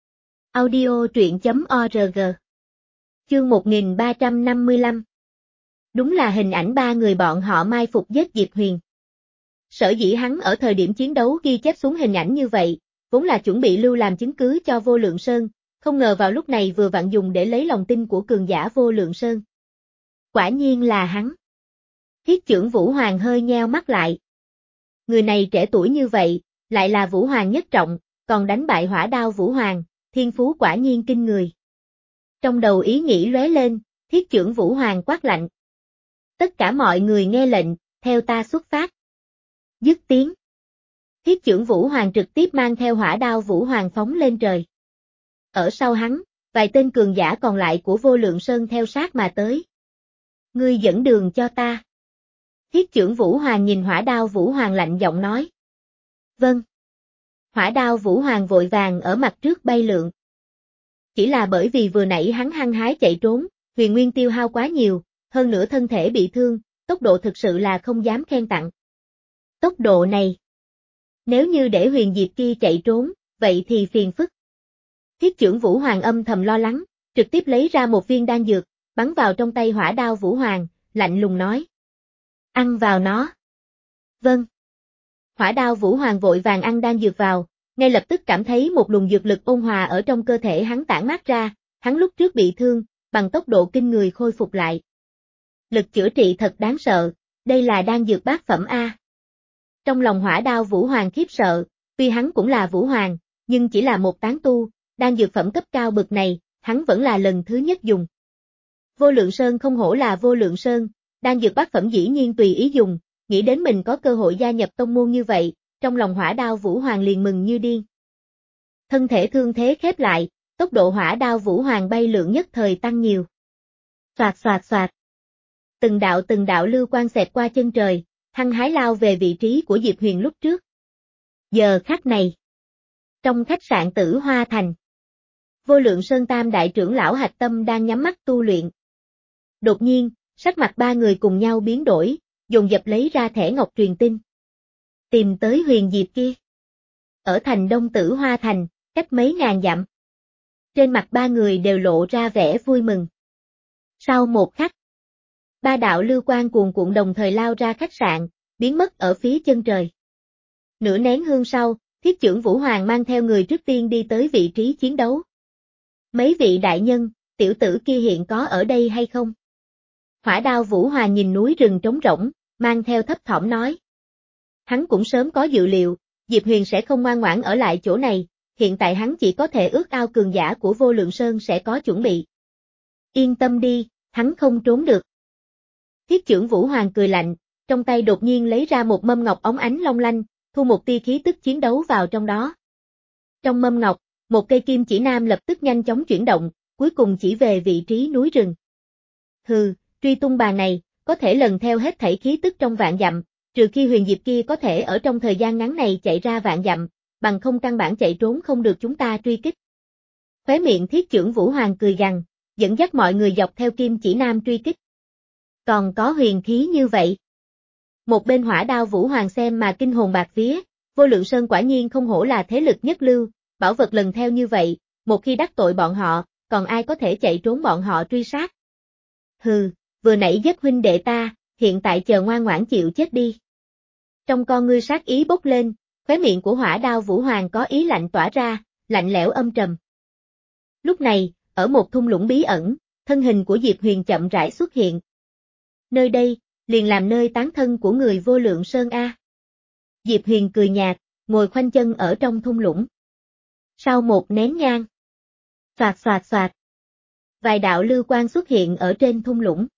Speaker 1: Audio truyện chấm org. Chương một nghìn ba trăm năm mươi lăm. Đúng là hình ảnh ba người bọn họ mai phục giết Diệp Huyền. Sở dĩ hắn ở thời điểm chiến đấu ghi chép xuống hình ảnh như vậy, vốn là chuẩn bị lưu làm chứng cứ cho Vô Lượng Sơn, không ngờ vào lúc này vừa vặn dùng để lấy lòng tin của cường giả Vô Lượng Sơn. Quả nhiên là hắn. Thiết Chưởng Vũ Hoàng hơi nheo mắt lại. Người này trẻ tuổi như vậy, lại là Vũ Hoàng nhất trọng, còn đánh bại Hỏa Đao Vũ Hoàng, thiên phú quả nhiên kinh người. Trong đầu ý nghĩ lóe lên, Thiết Chưởng Vũ Hoàng quát lạnh. Tất cả mọi người nghe lệnh, theo ta xuất phát. Dứt tiếng. Thiết Chưởng Vũ Hoàng trực tiếp mang theo Hỏa Đao Vũ Hoàng phóng lên trời. Ở sau hắn, vài tên cường giả còn lại của Vô Lượng Sơn theo sát mà tới. Ngươi dẫn đường cho ta. Thiết Chưởng Vũ Hoàng nhìn Hỏa Đao Vũ Hoàng lạnh giọng nói. Vâng. Hỏa Đao Vũ Hoàng vội vàng ở mặt trước bay lượn. Chỉ là bởi vì vừa nãy hắn hăng hái chạy trốn, huyền nguyên tiêu hao quá nhiều, hơn nữa thân thể bị thương, tốc độ thực sự là không dám khen tặng. Tốc độ này. Nếu như để huyền diệp kia chạy trốn, vậy thì phiền phức. Thiết Chưởng Vũ Hoàng âm thầm lo lắng, trực tiếp lấy ra một viên đan dược, bắn vào trong tay Hỏa Đao Vũ Hoàng, lạnh lùng nói. Ăn vào nó. Vâng. Hỏa Đao Vũ Hoàng vội vàng ăn đan dược vào, ngay lập tức cảm thấy một luồng dược lực ôn hòa ở trong cơ thể hắn tản mát ra, hắn lúc trước bị thương, bằng tốc độ kinh người khôi phục lại. Lực chữa trị thật đáng sợ, đây là đan dược bát phẩm A. Trong lòng Hỏa Đao Vũ Hoàng khiếp sợ, tuy hắn cũng là Vũ Hoàng, nhưng chỉ là một tán tu, đan dược phẩm cấp cao bậc này, hắn vẫn là lần thứ nhất dùng. Vô Lượng Sơn không hổ là Vô Lượng Sơn, đan dược bát phẩm dĩ nhiên tùy ý dùng, nghĩ đến mình có cơ hội gia nhập tông môn như vậy, trong lòng Hỏa Đao Vũ Hoàng liền mừng như điên. Thân thể thương thế khép lại, tốc độ Hỏa Đao Vũ Hoàng bay lượn nhất thời tăng nhiều. Xoạt xoạt xoạt. Từng đạo từng đạo lưu quang xẹt qua chân trời, hăng hái lao về vị trí của Diệp Huyền lúc trước. Giờ khắc này. Trong khách sạn Tử Hoa Thành. Vô Lượng Sơn Tam đại trưởng lão Hạch Tâm đang nhắm mắt tu luyện. Đột nhiên, sắc mặt ba người cùng nhau biến đổi, dồn dập lấy ra thẻ ngọc truyền tin. Tìm tới huyền diệp kia. Ở thành Đông Tử Hoa Thành, cách mấy ngàn dặm. Trên mặt ba người đều lộ ra vẻ vui mừng. Sau một khắc, ba đạo lưu quang cuồn cuộn đồng thời lao ra khách sạn, biến mất ở phía chân trời. Nửa nén hương sau, Thiết Chưởng Vũ Hoàng mang theo người trước tiên đi tới vị trí chiến đấu. Mấy vị đại nhân, tiểu tử kia hiện có ở đây hay không? Hỏa Đao Vũ Hoàng nhìn núi rừng trống rỗng, mang theo thấp thỏm nói. Hắn cũng sớm có dự liệu, Diệp Huyền sẽ không ngoan ngoãn ở lại chỗ này, hiện tại hắn chỉ có thể ước ao cường giả của Vô Lượng Sơn sẽ có chuẩn bị. Yên tâm đi, hắn không trốn được. Thiết Chưởng Vũ Hoàng cười lạnh, trong tay đột nhiên lấy ra một mâm ngọc óng ánh long lanh, thu một tia khí tức chiến đấu vào trong đó. Trong mâm ngọc, một cây kim chỉ nam lập tức nhanh chóng chuyển động, cuối cùng chỉ về vị trí núi rừng. Hừ, truy tung bàn này, có thể lần theo hết thảy khí tức trong vạn dặm, trừ khi huyền diệp kia có thể ở trong thời gian ngắn này chạy ra vạn dặm, bằng không căn bản chạy trốn không được chúng ta truy kích. Khóe miệng Thiết Chưởng Vũ Hoàng cười gằn, dẫn dắt mọi người dọc theo kim chỉ nam truy kích. Còn có huyền khí như vậy. Một bên Hỏa Đao Vũ Hoàng xem mà kinh hồn bạc vía, Vô Lượng Sơn quả nhiên không hổ là thế lực nhất lưu, bảo vật lần theo như vậy, một khi đắc tội bọn họ, còn ai có thể chạy trốn bọn họ truy sát. Hừ, vừa nãy giết huynh đệ ta, hiện tại chờ ngoan ngoãn chịu chết đi. Trong con ngươi sát ý bốc lên, khóe miệng của Hỏa Đao Vũ Hoàng có ý lạnh tỏa ra, lạnh lẽo âm trầm. Lúc này, ở một thung lũng bí ẩn, thân hình của Diệp Huyền chậm rãi xuất hiện. Nơi đây, liền làm nơi tán thân của người Vô Lượng Sơn A. Diệp Huyền cười nhạt, ngồi khoanh chân ở trong thung lũng. Sau một nén nhang, xoạt xoạt xoạt, vài đạo lưu quang xuất hiện ở trên thung lũng.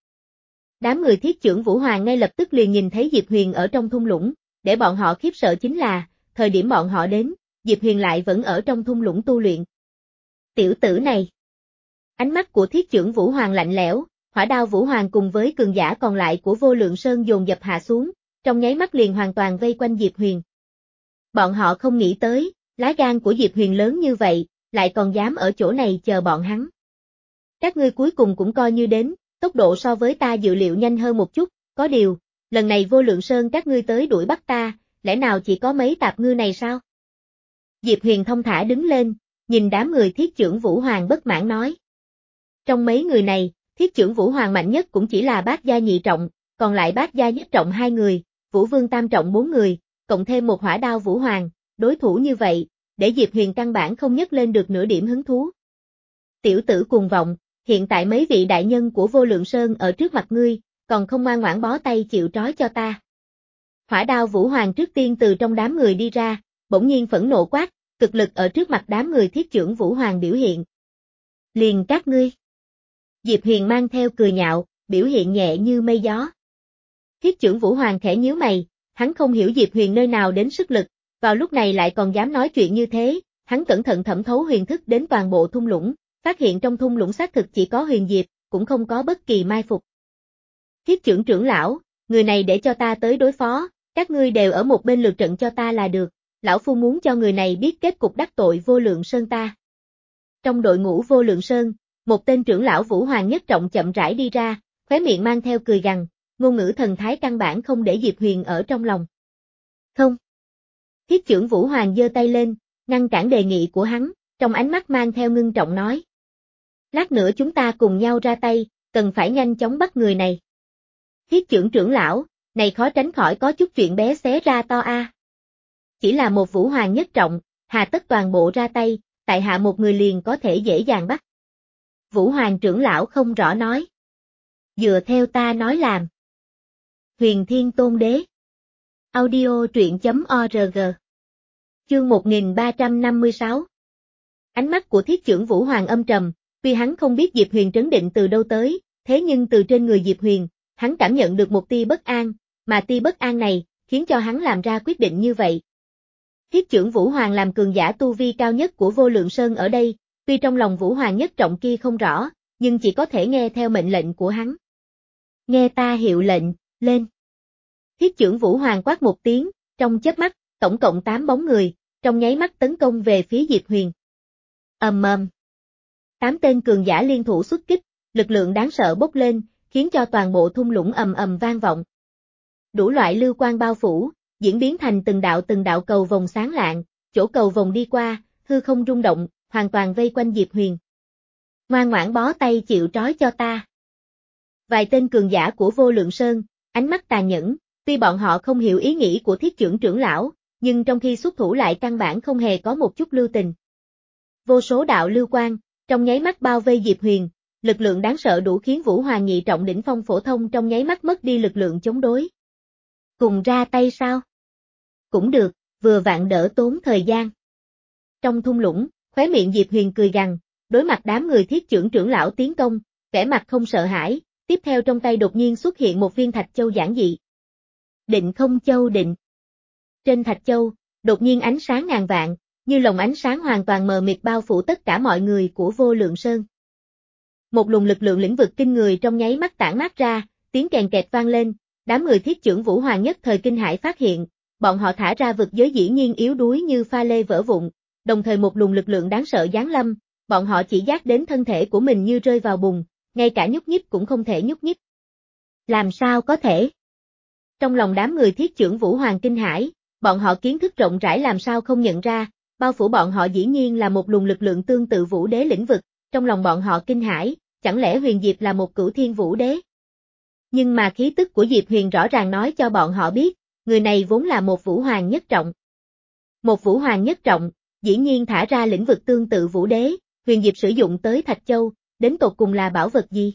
Speaker 1: Đám người Thiết Chưởng Vũ Hoàng ngay lập tức liền nhìn thấy Diệp Huyền ở trong thung lũng, để bọn họ khiếp sợ chính là, thời điểm bọn họ đến, Diệp Huyền lại vẫn ở trong thung lũng tu luyện. Tiểu tử này. Ánh mắt của Thiết Chưởng Vũ Hoàng lạnh lẽo, Hỏa Đao Vũ Hoàng cùng với cường giả còn lại của Vô Lượng Sơn dồn dập hạ xuống, trong nháy mắt liền hoàn toàn vây quanh Diệp Huyền. Bọn họ không nghĩ tới, lá gan của Diệp Huyền lớn như vậy, lại còn dám ở chỗ này chờ bọn hắn. Các ngươi cuối cùng cũng coi như đến, tốc độ so với ta dự liệu nhanh hơn một chút, có điều, lần này Vô Lượng Sơn các ngươi tới đuổi bắt ta, lẽ nào chỉ có mấy tạp ngư này sao? Diệp Huyền thông thả đứng lên, nhìn đám người Thiết Chưởng Vũ Hoàng bất mãn nói. Trong mấy người này, Thiết Chưởng Vũ Hoàng mạnh nhất cũng chỉ là bát gia nhị trọng, còn lại bát gia nhất trọng hai người, Vũ Vương tam trọng bốn người, cộng thêm một Hỏa Đao Vũ Hoàng, đối thủ như vậy, để Diệp Huyền căn bản không nhấc lên được nửa điểm hứng thú. Tiểu tử cuồng vọng, hiện tại mấy vị đại nhân của Vô Lượng Sơn ở trước mặt ngươi, còn không ngoan ngoãn bó tay chịu trói cho ta. Hỏa Đao Vũ Hoàng trước tiên từ trong đám người đi ra, bỗng nhiên phẫn nộ quát, cực lực ở trước mặt đám người Thiết Chưởng Vũ Hoàng biểu hiện. Liền các ngươi. Diệp Huyền mang theo cười nhạo, biểu hiện nhẹ như mây gió. Thiết Chưởng Vũ Hoàng khẽ nhíu mày, hắn không hiểu Diệp Huyền nơi nào đến sức lực, vào lúc này lại còn dám nói chuyện như thế, hắn cẩn thận thẩm thấu huyền thức đến toàn bộ thung lũng, phát hiện trong thung lũng xác thực chỉ có Huyền Diệp, cũng không có bất kỳ mai phục. Thiết Chưởng trưởng lão, người này để cho ta tới đối phó, các ngươi đều ở một bên lượt trận cho ta là được, lão phu muốn cho người này biết kết cục đắc tội Vô Lượng Sơn ta. Trong đội ngũ Vô Lượng Sơn, một tên trưởng lão Vũ Hoàng nhất trọng chậm rãi đi ra, khóe miệng mang theo cười gằn, ngôn ngữ thần thái căn bản không để Diệp Huyền ở trong lòng. Không. Thiết Chưởng Vũ Hoàng giơ tay lên, ngăn cản đề nghị của hắn, trong ánh mắt mang theo ngưng trọng nói. Lát nữa chúng ta cùng nhau ra tay, cần phải nhanh chóng bắt người này. Thiết Chưởng trưởng lão, này khó tránh khỏi có chút chuyện bé xé ra to a. Chỉ là một Vũ Hoàng nhất trọng, hà tất toàn bộ ra tay, tại hạ một người liền có thể dễ dàng bắt. Vũ Hoàng trưởng lão không rõ nói. Dựa theo ta nói làm. Huyền Thiên Tôn Đế. Audio truyện chấm org. Chương một nghìn ba trăm năm mươi sáu. Ánh mắt của Thiết Chưởng Vũ Hoàng âm trầm, tuy hắn không biết Diệp Huyền trấn định từ đâu tới, thế nhưng từ trên người Diệp Huyền, hắn cảm nhận được một tia bất an, mà tia bất an này, khiến cho hắn làm ra quyết định như vậy. Thiết Chưởng Vũ Hoàng làm cường giả tu vi cao nhất của Vô Lượng Sơn ở đây, tuy trong lòng Vũ Hoàng nhất trọng kia không rõ, nhưng chỉ có thể nghe theo mệnh lệnh của hắn. Nghe ta hiệu lệnh, lên. Thiết Chưởng Vũ Hoàng quát một tiếng, trong chớp mắt, tổng cộng tám bóng người, trong nháy mắt tấn công về phía Diệp Huyền. Ầm ầm. Tám tên cường giả liên thủ xuất kích, lực lượng đáng sợ bốc lên, khiến cho toàn bộ thung lũng ầm ầm vang vọng. Đủ loại lưu quang bao phủ, diễn biến thành từng đạo từng đạo cầu vồng sáng lạng, chỗ cầu vồng đi qua, hư không rung động, hoàn toàn vây quanh Diệp Huyền. Ngoan ngoãn bó tay chịu trói cho ta. Vài tên cường giả của Vô Lượng Sơn, ánh mắt tàn nhẫn, tuy bọn họ không hiểu ý nghĩ của Thiết Chưởng trưởng lão, nhưng trong khi xuất thủ lại căn bản không hề có một chút lưu tình. Vô số đạo lưu quang, trong nháy mắt bao vây Diệp Huyền, lực lượng đáng sợ đủ khiến Vũ Hoàng nhị trọng đỉnh phong phổ thông trong nháy mắt mất đi lực lượng chống đối. Cùng ra tay sao? Cũng được, vừa vặn đỡ tốn thời gian. Trong thung lũng, khóe miệng Diệp Huyền cười gằn, đối mặt đám người Thiết Chưởng trưởng lão tiến công, vẻ mặt không sợ hãi, tiếp theo trong tay đột nhiên xuất hiện một viên thạch châu giản dị. Định Không Châu định. Trên thạch châu, đột nhiên ánh sáng ngàn vạn, như lồng ánh sáng hoàn toàn mờ mịt bao phủ tất cả mọi người của Vô Lượng Sơn. Một luồng lực lượng lĩnh vực kinh người trong nháy mắt tản mát ra, tiếng kèn kẹt vang lên, đám người Thiết Chưởng Vũ Hoàng nhất thời kinh hãi phát hiện, bọn họ thả ra vực giới dĩ nhiên yếu đuối như pha lê vỡ vụn, đồng thời một luồng lực lượng đáng sợ giáng lâm, bọn họ chỉ giác đến thân thể của mình như rơi vào bùn, ngay cả nhúc nhích cũng không thể nhúc nhích. Làm sao có thể? Trong lòng đám người Thiết Chưởng Vũ Hoàng kinh hãi, bọn họ kiến thức rộng rãi làm sao không nhận ra, bao phủ bọn họ dĩ nhiên là một luồng lực lượng tương tự Vũ Đế lĩnh vực, trong lòng bọn họ kinh hãi, chẳng lẽ Huyền Diệp là một cửu thiên Vũ Đế? Nhưng mà khí tức của Diệp Huyền rõ ràng nói cho bọn họ biết, người này vốn là một Vũ Hoàng nhất trọng. Một Vũ Hoàng nhất trọng, dĩ nhiên thả ra lĩnh vực tương tự Vũ Đế, Huyền Diệp sử dụng tới Thạch Châu, đến tột cùng là bảo vật gì?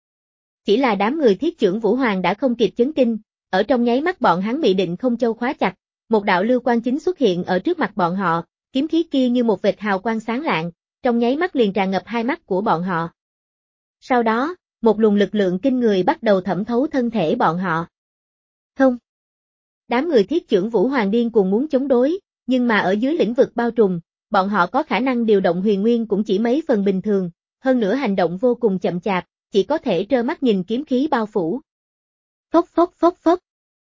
Speaker 1: Chỉ là đám người Thiết Chưởng Vũ Hoàng đã không kịp chấn kinh, ở trong nháy mắt bọn hắn bị Định Không Châu khóa chặt, một đạo lưu quang chính xuất hiện ở trước mặt bọn họ, kiếm khí kia như một vệt hào quang sáng lạng, trong nháy mắt liền tràn ngập hai mắt của bọn họ. Sau đó, một luồng lực lượng kinh người bắt đầu thẩm thấu thân thể bọn họ. Không. Đám người Thiết Chưởng Vũ Hoàng điên cuồng muốn chống đối, nhưng mà ở dưới lĩnh vực bao trùm, bọn họ có khả năng điều động huyền nguyên cũng chỉ mấy phần bình thường, hơn nữa hành động vô cùng chậm chạp, chỉ có thể trơ mắt nhìn kiếm khí bao phủ. Phốc phốc phốc phốc.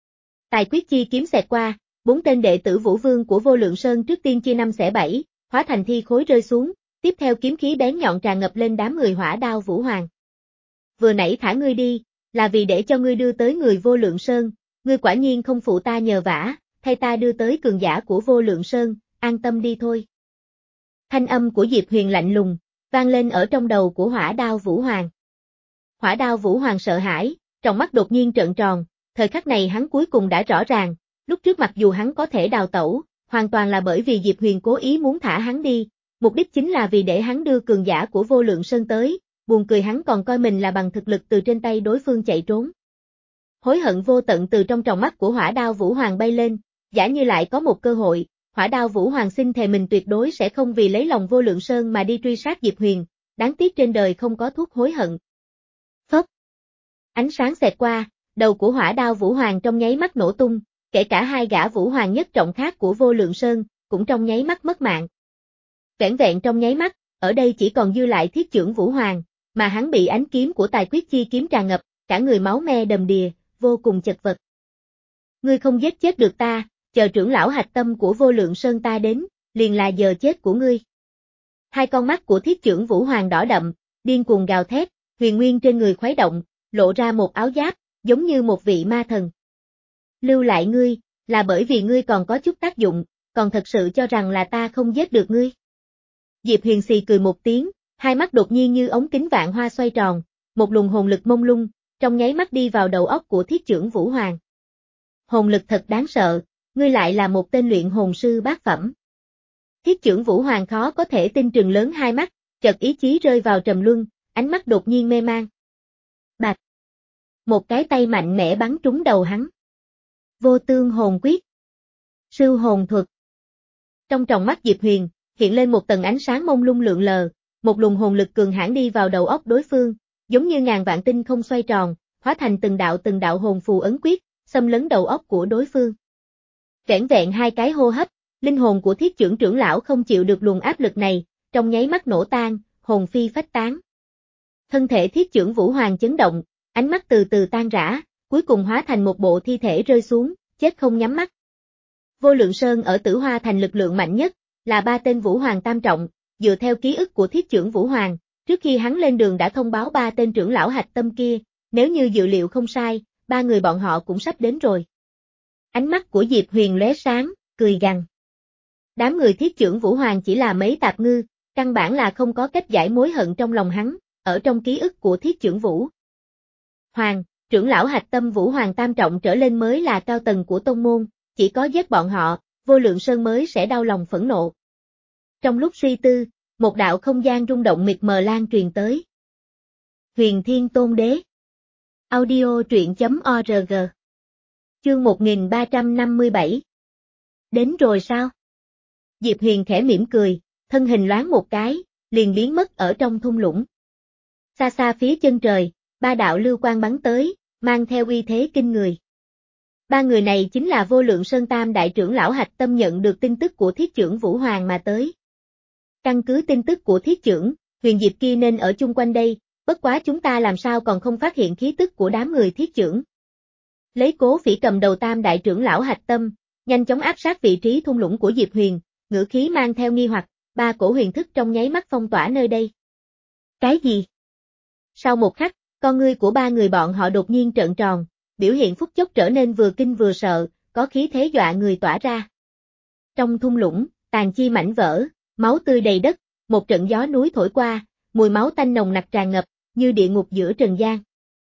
Speaker 1: Tài quyết chi kiếm xẹt qua, bốn tên đệ tử Vũ Vương của Vô Lượng Sơn trước tiên chia năm xẻ bảy, hóa thành thi khối rơi xuống, tiếp theo kiếm khí bén nhọn tràn ngập lên đám người Hỏa Đao Vũ Hoàng. Vừa nãy thả ngươi đi, là vì để cho ngươi đưa tới người Vô Lượng Sơn, ngươi quả nhiên không phụ ta nhờ vả, thay ta đưa tới cường giả của Vô Lượng Sơn, an tâm đi thôi. Thanh âm của Diệp Huyền lạnh lùng, vang lên ở trong đầu của Hỏa Đao Vũ Hoàng. Hỏa Đao Vũ Hoàng sợ hãi, trong mắt đột nhiên trợn tròn, thời khắc này hắn cuối cùng đã rõ ràng, lúc trước mặc dù hắn có thể đào tẩu, hoàn toàn là bởi vì Diệp Huyền cố ý muốn thả hắn đi, mục đích chính là vì để hắn đưa cường giả của Vô Lượng Sơn tới, buồn cười hắn còn coi mình là bằng thực lực từ trên tay đối phương chạy trốn. Hối hận vô tận từ trong tròng mắt của Hỏa Đao Vũ Hoàng bay lên, giả như lại có một cơ hội, Hỏa Đao Vũ Hoàng xin thề mình tuyệt đối sẽ không vì lấy lòng Vô Lượng Sơn mà đi truy sát Diệp Huyền, đáng tiếc trên đời không có thuốc hối hận. Phốc. Ánh sáng xẹt qua, đầu của Hỏa Đao Vũ Hoàng trong nháy mắt nổ tung, kể cả hai gã Vũ Hoàng nhất trọng khác của Vô Lượng Sơn, cũng trong nháy mắt mất mạng. Vẻn vẹn trong nháy mắt, ở đây chỉ còn dư lại Thiết Chưởng Vũ Hoàng, mà hắn bị ánh kiếm của Tài Quyết chi kiếm tràn ngập, cả người máu me đầm đìa, vô cùng chật vật. Ngươi không giết chết được ta, chờ trưởng lão hạch tâm của Vô Lượng Sơn ta đến, liền là giờ chết của ngươi. Hai con mắt của Thiết Chưởng Vũ Hoàng đỏ đậm, điên cuồng gào thét, huyền nguyên trên người khuấy động, lộ ra một áo giáp, giống như một vị ma thần. Lưu lại ngươi, là bởi vì ngươi còn có chút tác dụng, còn thật sự cho rằng là ta không giết được ngươi. Diệp Huyền xì cười một tiếng, hai mắt đột nhiên như ống kính vạn hoa xoay tròn, một luồng hồn lực mông lung, trong nháy mắt đi vào đầu óc của Thiết Chưởng Vũ Hoàng. Hồn lực thật đáng sợ, ngươi lại là một tên luyện hồn sư bát phẩm. Thiết Chưởng Vũ Hoàng khó có thể tin trừng lớn hai mắt, chợt ý chí rơi vào trầm luân, ánh mắt đột nhiên mê man. Bạch. Một cái tay mạnh mẽ bắn trúng đầu hắn. Vô tương hồn quyết. Sư hồn thuật. Trong tròng mắt Diệp Huyền, hiện lên một tầng ánh sáng mông lung lượn lờ, một luồng hồn lực cường hãn đi vào đầu óc đối phương, giống như ngàn vạn tinh không xoay tròn, hóa thành từng đạo từng đạo hồn phù ấn quyết, xâm lấn đầu óc của đối phương. Vẻn vẹn hai cái hô hấp, linh hồn của Thiết Chưởng trưởng lão không chịu được luồng áp lực này, trong nháy mắt nổ tan, hồn phi phách tán. Thân thể Thiết Chưởng Vũ Hoàng chấn động, ánh mắt từ từ tan rã, cuối cùng hóa thành một bộ thi thể rơi xuống, chết không nhắm mắt. Vô Lượng Sơn ở Tử Hoa Thành lực lượng mạnh nhất, là ba tên Vũ Hoàng tam trọng, dựa theo ký ức của Thiết Chưởng Vũ Hoàng, trước khi hắn lên đường đã thông báo ba tên trưởng lão hạch tâm kia, nếu như dự liệu không sai, ba người bọn họ cũng sắp đến rồi. Ánh mắt của Diệp Huyền lóe sáng, cười gằn. Đám người Thiết Chưởng Vũ Hoàng chỉ là mấy tạp ngư, căn bản là không có cách giải mối hận trong lòng hắn, ở trong ký ức của Thiết Chưởng Vũ Hoàng, trưởng lão hạch tâm Vũ Hoàng tam trọng trở lên mới là cao tầng của tông môn, chỉ có giết bọn họ, Vô Lượng Sơn mới sẽ đau lòng phẫn nộ. Trong lúc suy tư, một đạo không gian rung động mịt mờ lan truyền tới. Huyền Thiên Tôn Đế. Audio truyện chấm org. Chương một nghìn ba trăm năm mươi bảy. Đến rồi sao? Diệp Huyền khẽ mỉm cười, thân hình loáng một cái, liền biến mất ở trong thung lũng. Xa xa phía chân trời, ba đạo lưu quang bắn tới, mang theo uy thế kinh người. Ba người này chính là Vô Lượng Sơn Tam đại trưởng lão hạch tâm nhận được tin tức của Thiết Chưởng Vũ Hoàng mà tới. Căn cứ tin tức của Thiết Chưởng, Huyền Diệp kia nên ở chung quanh đây, bất quá chúng ta làm sao còn không phát hiện khí tức của đám người Thiết Chưởng. Lấy Cố Phỉ cầm đầu Tam đại trưởng lão hạch tâm, nhanh chóng áp sát vị trí thung lũng của Diệp Huyền, ngữ khí mang theo nghi hoặc, ba cổ huyền thức trong nháy mắt phong tỏa nơi đây. Cái gì? Sau một khắc, con ngươi của ba người bọn họ đột nhiên trợn tròn, biểu hiện phút chốc trở nên vừa kinh vừa sợ, có khí thế dọa người tỏa ra. Trong thung lũng, tàn chi mảnh vỡ, máu tươi đầy đất, một trận gió núi thổi qua, mùi máu tanh nồng nặc tràn ngập, như địa ngục giữa trần gian.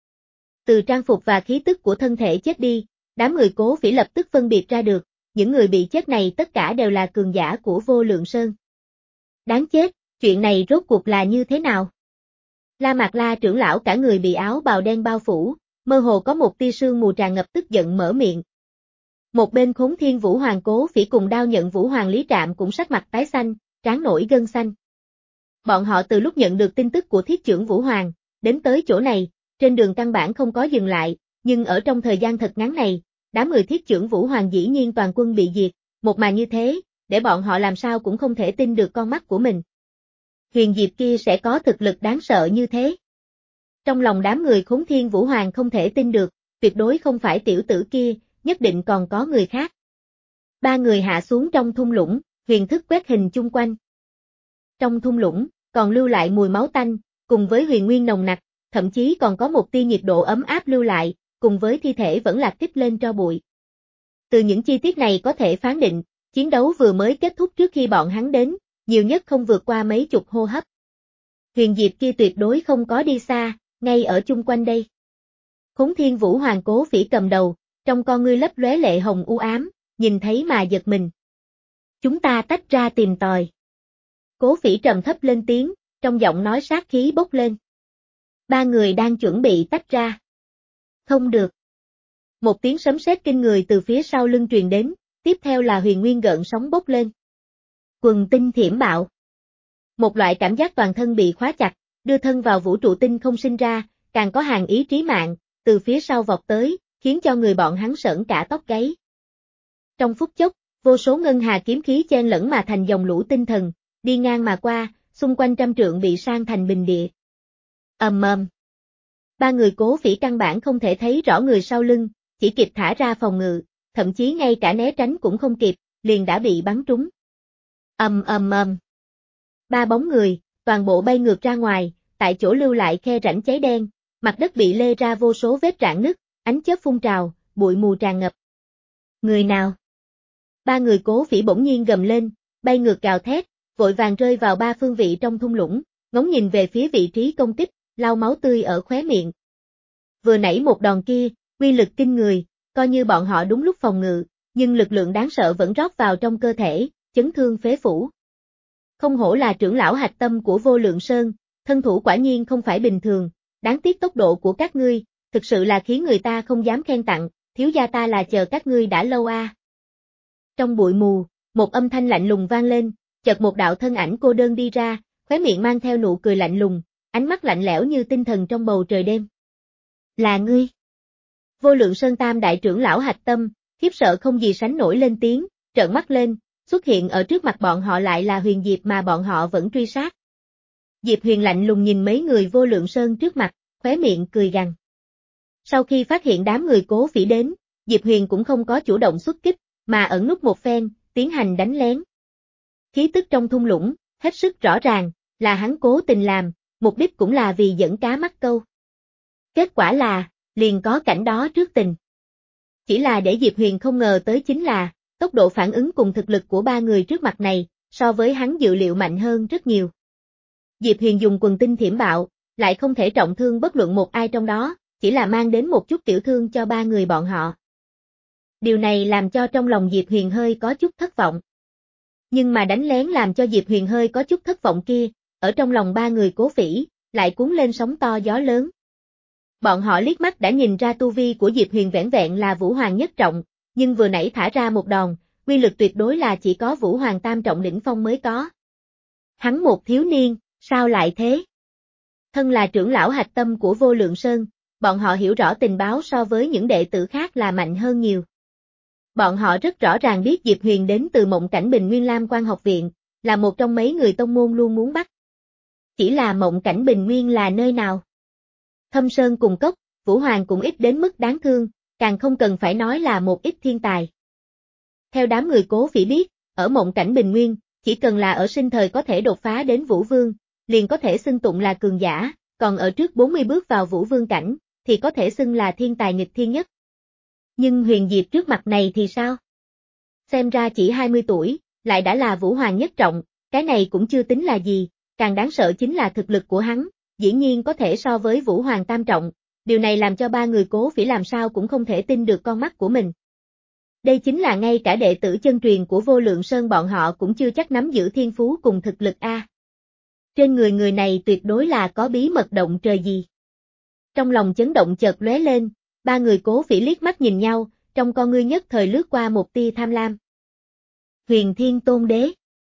Speaker 1: Từ trang phục và khí tức của thân thể chết đi, đám người Cố Phỉ lập tức phân biệt ra được, những người bị chết này tất cả đều là cường giả của Vô Lượng Sơn. Đáng chết, Chuyện này rốt cuộc là như thế nào? La Mạc La trưởng lão cả người bị áo bào đen bao phủ, mơ hồ có một tia sương mù tràn ngập tức giận mở miệng. Một bên Khốn Thiên Vũ Hoàng Cố Phỉ cùng Đao Nhận Vũ Hoàng Lý Trạm cũng sắc mặt tái xanh, trán nổi gân xanh. Bọn họ từ lúc nhận được tin tức của Thiết Chưởng Vũ Hoàng, đến tới chỗ này, trên đường căn bản không có dừng lại, nhưng ở trong thời gian thật ngắn này, đám người Thiết Chưởng Vũ Hoàng dĩ nhiên toàn quân bị diệt, một màn như thế, để bọn họ làm sao cũng không thể tin được con mắt của mình. Huyền Diệp kia sẽ có thực lực đáng sợ như thế. Trong lòng đám người Khốn Thiên Vũ Hoàng không thể tin được, tuyệt đối không phải tiểu tử kia, nhất định còn có người khác. Ba người hạ xuống trong thung lũng, huyền thức quét hình chung quanh. Trong thung lũng, còn lưu lại mùi máu tanh, cùng với huyền nguyên nồng nặc, thậm chí còn có một tia nhiệt độ ấm áp lưu lại, cùng với thi thể vẫn lạc kích lên tro bụi. Từ những chi tiết này có thể phán định, chiến đấu vừa mới kết thúc trước khi bọn hắn đến, nhiều nhất không vượt qua mấy chục hô hấp. Huyền Diệp kia tuyệt đối không có đi xa, ngay ở chung quanh đây. Khốn Thiên Vũ Hoàng Cố Phỉ cầm đầu, trong con ngươi lấp lóe lệ hồng u ám, nhìn thấy mà giật mình. Chúng ta tách ra tìm tòi. Cố Phỉ trầm thấp lên tiếng, trong giọng nói sát khí bốc lên. Ba người đang chuẩn bị tách ra. Không được. Một tiếng sấm sét kinh người từ phía sau lưng truyền đến, tiếp theo là huyền nguyên gợn sóng bốc lên. Quần tinh thiểm bạo. Một loại cảm giác toàn thân bị khóa chặt, đưa thân vào vũ trụ tinh không sinh ra, càng có hàn ý trí mạng, từ phía sau vọt tới, khiến cho người bọn hắn sởn cả tóc gáy. Trong phút chốc, vô số ngân hà kiếm khí chen lẫn mà thành dòng lũ tinh thần, đi ngang mà qua, xung quanh trăm trượng bị san thành bình địa. Ầm ầm. Ba người Cố Phỉ căn bản không thể thấy rõ người sau lưng, chỉ kịp thả ra phòng ngự, thậm chí ngay cả né tránh cũng không kịp, liền đã bị bắn trúng. Ầm ầm ầm. Ba bóng người, toàn bộ bay ngược ra ngoài, tại chỗ lưu lại khe rãnh cháy đen, mặt đất bị lê ra vô số vết rạn nứt, ánh chớp phun trào, bụi mù tràn ngập. Người nào? Ba người Cố Phỉ bỗng nhiên gầm lên, bay ngược gào thét, vội vàng rơi vào ba phương vị trong thung lũng, ngóng nhìn về phía vị trí công kích, lau máu tươi ở khóe miệng. Vừa nãy một đòn kia, uy lực kinh người, coi như bọn họ đúng lúc phòng ngự, nhưng lực lượng đáng sợ vẫn rót vào trong cơ thể, chấn thương phế phủ. Không hổ là trưởng lão hạch tâm của Vô Lượng Sơn, thân thủ quả nhiên không phải bình thường, đáng tiếc tốc độ của các ngươi, thực sự là khiến người ta không dám khen tặng, thiếu gia ta là chờ các ngươi đã lâu a. À. Trong bụi mù, một âm thanh lạnh lùng vang lên, chợt một đạo thân ảnh cô đơn đi ra, khóe miệng mang theo nụ cười lạnh lùng, ánh mắt lạnh lẽo như tinh thần trong bầu trời đêm. Là ngươi. Vô Lượng Sơn Tam đại trưởng lão hạch tâm, khiếp sợ không gì sánh nổi lên tiếng, trợn mắt lên, xuất hiện ở trước mặt bọn họ lại là Huyền Diệp mà bọn họ vẫn truy sát. Diệp Huyền lạnh lùng nhìn mấy người Vô Lượng Sơn trước mặt, khóe miệng cười gằn. Sau khi phát hiện đám người Cố Phỉ đến, Diệp Huyền cũng không có chủ động xuất kích, mà ẩn núp một phen, tiến hành đánh lén. Khí tức trong thung lũng, hết sức rõ ràng, là hắn cố tình làm, mục đích cũng là vì dẫn cá mắc câu. Kết quả là, liền có cảnh đó trước tình. Chỉ là để Diệp Huyền không ngờ tới chính là, tốc độ phản ứng cùng thực lực của ba người trước mặt này, so với hắn dự liệu mạnh hơn rất nhiều. Diệp Huyền dùng quần tinh thiểm bạo, lại không thể trọng thương bất luận một ai trong đó, chỉ là mang đến một chút tiểu thương cho ba người bọn họ. Điều này làm cho trong lòng Diệp Huyền hơi có chút thất vọng. Nhưng mà đánh lén làm cho Diệp Huyền hơi có chút thất vọng kia, ở trong lòng ba người Cố Phỉ, lại cuốn lên sóng to gió lớn. Bọn họ liếc mắt đã nhìn ra tu vi của Diệp Huyền vẻn vẹn là Vũ Hoàng nhất trọng, nhưng vừa nãy thả ra một đòn, uy lực tuyệt đối là chỉ có Vũ Hoàng tam trọng đỉnh phong mới có. Hắn một thiếu niên, sao lại thế? Thân là trưởng lão hạch tâm của Vô Lượng Sơn, bọn họ hiểu rõ tình báo so với những đệ tử khác là mạnh hơn nhiều. Bọn họ rất rõ ràng biết Diệp Huyền đến từ Mộng Cảnh Bình Nguyên Lam Quan học viện, là một trong mấy người tông môn luôn muốn bắt. Chỉ là Mộng Cảnh Bình Nguyên là nơi nào? Thâm Sơn cùng cốc, Vũ Hoàng cũng ít đến mức đáng thương, càng không cần phải nói là một ít thiên tài. Theo đám người Cố Phỉ biết, ở Mộng Cảnh Bình Nguyên, chỉ cần là ở sinh thời có thể đột phá đến Vũ Vương, liền có thể xưng tụng là cường giả, còn ở trước bốn mươi bước vào Vũ Vương cảnh, thì có thể xưng là thiên tài nghịch thiên nhất. Nhưng Huyền Diệp trước mặt này thì sao? Xem ra chỉ hai mươi tuổi, lại đã là Vũ Hoàng nhất trọng, cái này cũng chưa tính là gì, càng đáng sợ chính là thực lực của hắn, dĩ nhiên có thể so với Vũ Hoàng tam trọng, điều này làm cho ba người Cố Phỉ làm sao cũng không thể tin được con mắt của mình. Đây chính là ngay cả đệ tử chân truyền của Vô Lượng Sơn bọn họ cũng chưa chắc nắm giữ thiên phú cùng thực lực a. Trên người người này tuyệt đối là có bí mật động trời gì. Trong lòng chấn động chợt lóe lên, ba người Cố Phỉ liếc mắt nhìn nhau, trong con ngươi nhất thời lướt qua một tia tham lam. Huyền Thiên Tôn Đế.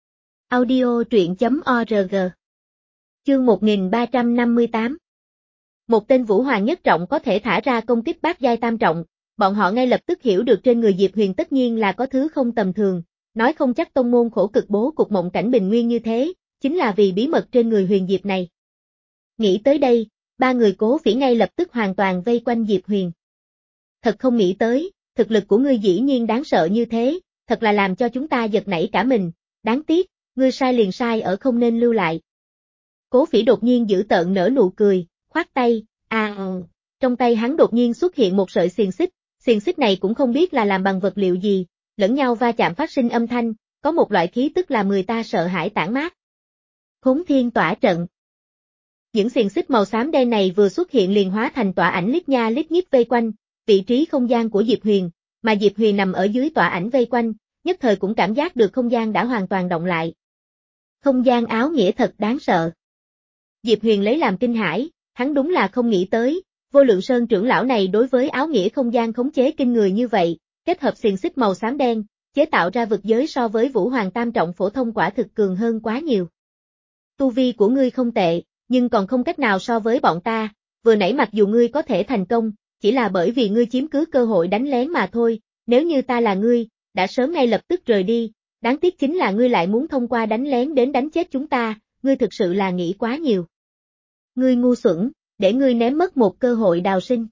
Speaker 1: Audio truyện chấm org. Chương một nghìn ba trăm năm mươi tám. Một tên Vũ Hoàng nhất trọng có thể thả ra công kích bát giai tam trọng, bọn họ ngay lập tức hiểu được trên người Diệp Huyền tất nhiên là có thứ không tầm thường, nói không chắc tông môn khổ cực bố cục mộng cảnh bình nguyên như thế, chính là vì bí mật trên người Huyền Diệp này. Nghĩ tới đây, ba người Cố Phỉ ngay lập tức hoàn toàn vây quanh Diệp Huyền. Thật không nghĩ tới, thực lực của ngươi dĩ nhiên đáng sợ như thế, thật là làm cho chúng ta giật nảy cả mình, đáng tiếc, ngươi sai liền sai ở không nên lưu lại. Cố Phỉ đột nhiên dữ tợn nở nụ cười, khoát tay, à, trong tay hắn đột nhiên xuất hiện một sợi xiềng xích, xiềng xích này cũng không biết là làm bằng vật liệu gì, lẫn nhau va chạm phát sinh âm thanh, có một loại khí tức làm người ta sợ hãi tản mát. Khốn Thiên Tỏa Trận. Những xiềng xích màu xám đen này vừa xuất hiện liền hóa thành tỏa ảnh lít nha lít nhít vây quanh vị trí không gian của Diệp Huyền, mà Diệp Huyền nằm ở dưới tỏa ảnh vây quanh, nhất thời cũng cảm giác được không gian đã hoàn toàn động lại. Không gian áo nghĩa thật đáng sợ. Diệp Huyền lấy làm kinh hãi, hắn đúng là không nghĩ tới, Vô Lượng Sơn trưởng lão này đối với áo nghĩa không gian khống chế kinh người như vậy, kết hợp xiềng xích màu xám đen, chế tạo ra vực giới so với Vũ Hoàng tam trọng phổ thông quả thực cường hơn quá nhiều. Tu vi của ngươi không tệ, nhưng còn không cách nào so với bọn ta, vừa nãy mặc dù ngươi có thể thành công, chỉ là bởi vì ngươi chiếm cứ cơ hội đánh lén mà thôi, nếu như ta là ngươi, đã sớm ngay lập tức rời đi, đáng tiếc chính là ngươi lại muốn thông qua đánh lén đến đánh chết chúng ta, ngươi thực sự là nghĩ quá nhiều. Ngươi ngu xuẩn, để ngươi ném mất một cơ hội đào sinh.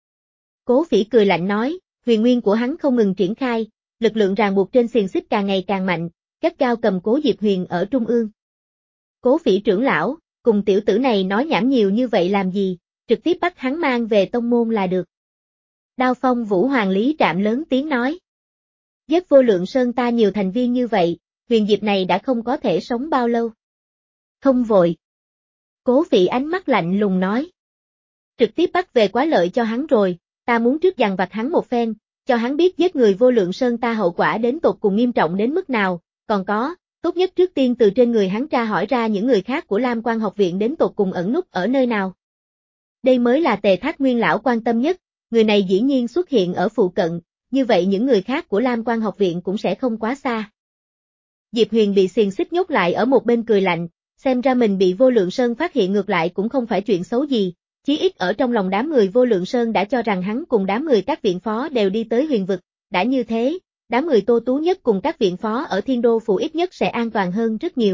Speaker 1: Cố Phỉ cười lạnh nói, huyền nguyên của hắn không ngừng triển khai, lực lượng ràng buộc trên xiềng xích càng ngày càng mạnh, gắt gao cầm cố Diệp Huyền ở trung ương. Cố Phỉ trưởng lão, cùng tiểu tử này nói nhảm nhiều như vậy làm gì, trực tiếp bắt hắn mang về tông môn là được. Đao Phong Vũ Hoàng Lý Trạm lớn tiếng nói. Giết Vô Lượng Sơn ta nhiều thành viên như vậy, Huyền Diệp này đã không có thể sống bao lâu. Không vội. Cố Phỉ ánh mắt lạnh lùng nói. Trực tiếp bắt về quá lợi cho hắn rồi, ta muốn trước dằn vặt hắn một phen, cho hắn biết giết người Vô Lượng Sơn ta hậu quả đến tột cùng nghiêm trọng đến mức nào, còn có, tốt nhất trước tiên từ trên người hắn tra hỏi ra những người khác của Lam Quan học viện đến tột cùng ẩn núp ở nơi nào. Đây mới là Tề Thác Nguyên lão quan tâm nhất, người này dĩ nhiên xuất hiện ở phụ cận, như vậy những người khác của Lam Quan học viện cũng sẽ không quá xa. Diệp Huyền bị xiềng xích nhốt lại ở một bên cười lạnh, xem ra mình bị Vô Lượng Sơn phát hiện ngược lại cũng không phải chuyện xấu gì, chí ít ở trong lòng đám người Vô Lượng Sơn đã cho rằng hắn cùng đám người các viện phó đều đi tới huyền vực, đã như thế, đám người Tô Tú Nhất cùng các viện phó ở Thiên Đô Phủ ít nhất sẽ an toàn hơn rất nhiều.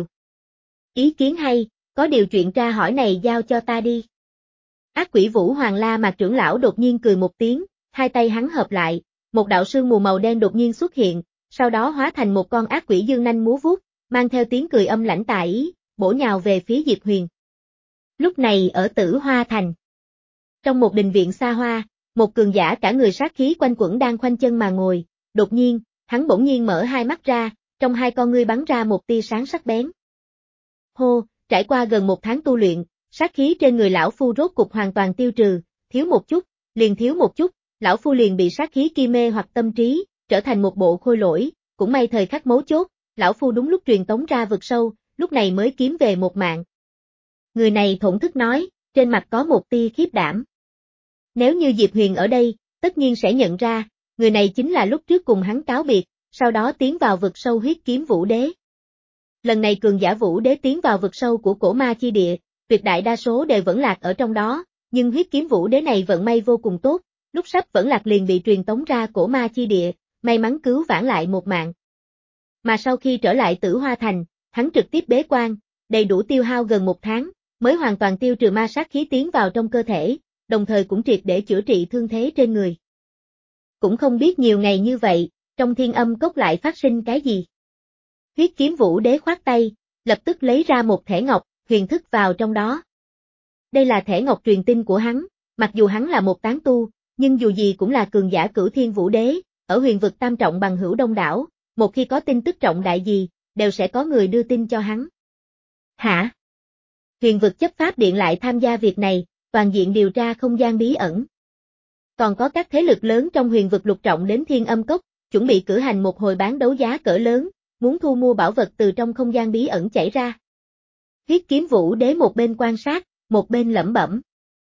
Speaker 1: Ý kiến hay, có điều chuyện tra hỏi này giao cho ta đi. Ác quỷ Vũ Hoàng La Mạc trưởng lão đột nhiên cười một tiếng, hai tay hắn hợp lại, một đạo sương mù màu đen đột nhiên xuất hiện, sau đó hóa thành một con ác quỷ dương nanh múa vuốt, mang theo tiếng cười âm lãnh tà ý, bổ nhào về phía Diệp Huyền. Lúc này ở Tử Hoa Thành, trong một đình viện xa hoa, một cường giả cả người sát khí quanh quẩn đang khoanh chân mà ngồi, đột nhiên, hắn bỗng nhiên mở hai mắt ra, trong hai con ngươi bắn ra một tia sáng sắc bén. Hô, trải qua gần một tháng tu luyện, sát khí trên người lão phu rốt cục hoàn toàn tiêu trừ, thiếu một chút, liền thiếu một chút, lão phu liền bị sát khí kia mê hoặc tâm trí, trở thành một bộ khôi lỗi, cũng may thời khắc mấu chốt, lão phu đúng lúc truyền tống ra vực sâu, lúc này mới kiếm về một mạng. Người này thổn thức nói, trên mặt có một tia khiếp đảm. Nếu như Diệp Huyền ở đây, tất nhiên sẽ nhận ra, người này chính là lúc trước cùng hắn cáo biệt, sau đó tiến vào vực sâu huyết kiếm Vũ Đế. Lần này cường giả Vũ Đế tiến vào vực sâu của cổ ma chi địa, tuyệt đại đa số đều vẫn lạc ở trong đó, nhưng huyết kiếm Vũ Đế này vận may vô cùng tốt, lúc sắp vẫn lạc liền bị truyền tống ra cổ ma chi địa, may mắn cứu vãn lại một mạng. Mà sau khi trở lại Tử Hoa Thành, hắn trực tiếp bế quan, đầy đủ tiêu hao gần một tháng, mới hoàn toàn tiêu trừ ma sát khí tiến vào trong cơ thể, đồng thời cũng triệt để chữa trị thương thế trên người. Cũng không biết nhiều ngày như vậy, trong Thiên Âm Cốc lại phát sinh cái gì. Huyết kiếm Vũ Đế khoát tay, lập tức lấy ra một thẻ ngọc, huyền thức vào trong đó. Đây là thẻ ngọc truyền tin của hắn, mặc dù hắn là một tán tu, nhưng dù gì cũng là cường giả cửu thiên Vũ Đế, ở huyền vực tam trọng bằng hữu đông đảo, một khi có tin tức trọng đại gì, đều sẽ có người đưa tin cho hắn. Hả? Huyền vực chấp pháp điện lại tham gia việc này, toàn diện điều tra không gian bí ẩn. Còn có các thế lực lớn trong huyền vực lục trọng đến Thiên Âm Cốc, chuẩn bị cử hành một hồi bán đấu giá cỡ lớn, muốn thu mua bảo vật từ trong không gian bí ẩn chảy ra. Huyết Kiếm Vũ Đế một bên quan sát, một bên lẩm bẩm.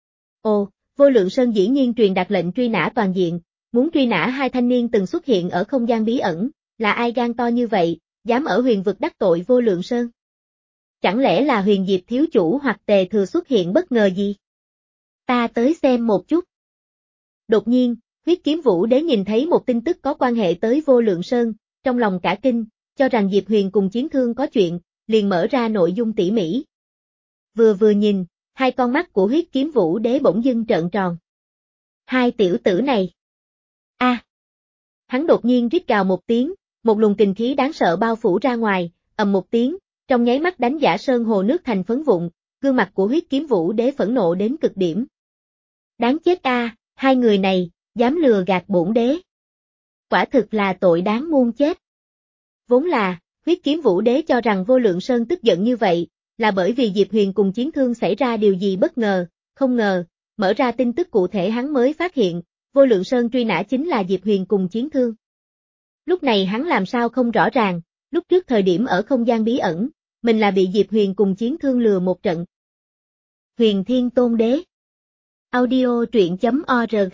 Speaker 1: Ồ, Vô Lượng Sơn dĩ nhiên truyền đạt lệnh truy nã toàn diện, muốn truy nã hai thanh niên từng xuất hiện ở không gian bí ẩn, là ai gan to như vậy, dám ở huyền vực đắc tội Vô Lượng Sơn? Chẳng lẽ là Huyền Diệp thiếu chủ hoặc Tề Thừa xuất hiện bất ngờ gì? Ta tới xem một chút. Đột nhiên, Huyết Kiếm Vũ Đế nhìn thấy một tin tức có quan hệ tới Vô Lượng Sơn, trong lòng cả kinh, cho rằng Diệp Huyền cùng Chiến Thương có chuyện, liền mở ra nội dung tỉ mỉ. Vừa vừa nhìn, hai con mắt của Huyết Kiếm Vũ Đế bỗng dưng trợn tròn. Hai tiểu tử này. A. À. Hắn đột nhiên rít gào một tiếng, một luồng kình khí đáng sợ bao phủ ra ngoài, ầm một tiếng, trong nháy mắt đánh Giả Sơn hồ nước thành phấn vụn, gương mặt của Huyết Kiếm Vũ Đế phẫn nộ đến cực điểm. Đáng chết a, à, hai người này, dám lừa gạt bổn đế. Quả thực là tội đáng muôn chết. Vốn là, Huyết Kiếm Vũ Đế cho rằng Vô Lượng Sơn tức giận như vậy, là bởi vì Diệp Huyền cùng Chiến Thương xảy ra điều gì bất ngờ, không ngờ, mở ra tin tức cụ thể hắn mới phát hiện, Vô Lượng Sơn truy nã chính là Diệp Huyền cùng Chiến Thương. Lúc này hắn làm sao không rõ ràng, lúc trước thời điểm ở không gian bí ẩn, mình là bị Diệp Huyền cùng Chiến Thương lừa một trận. Huyền Thiên Tôn Đế. Audio truyện chấm org.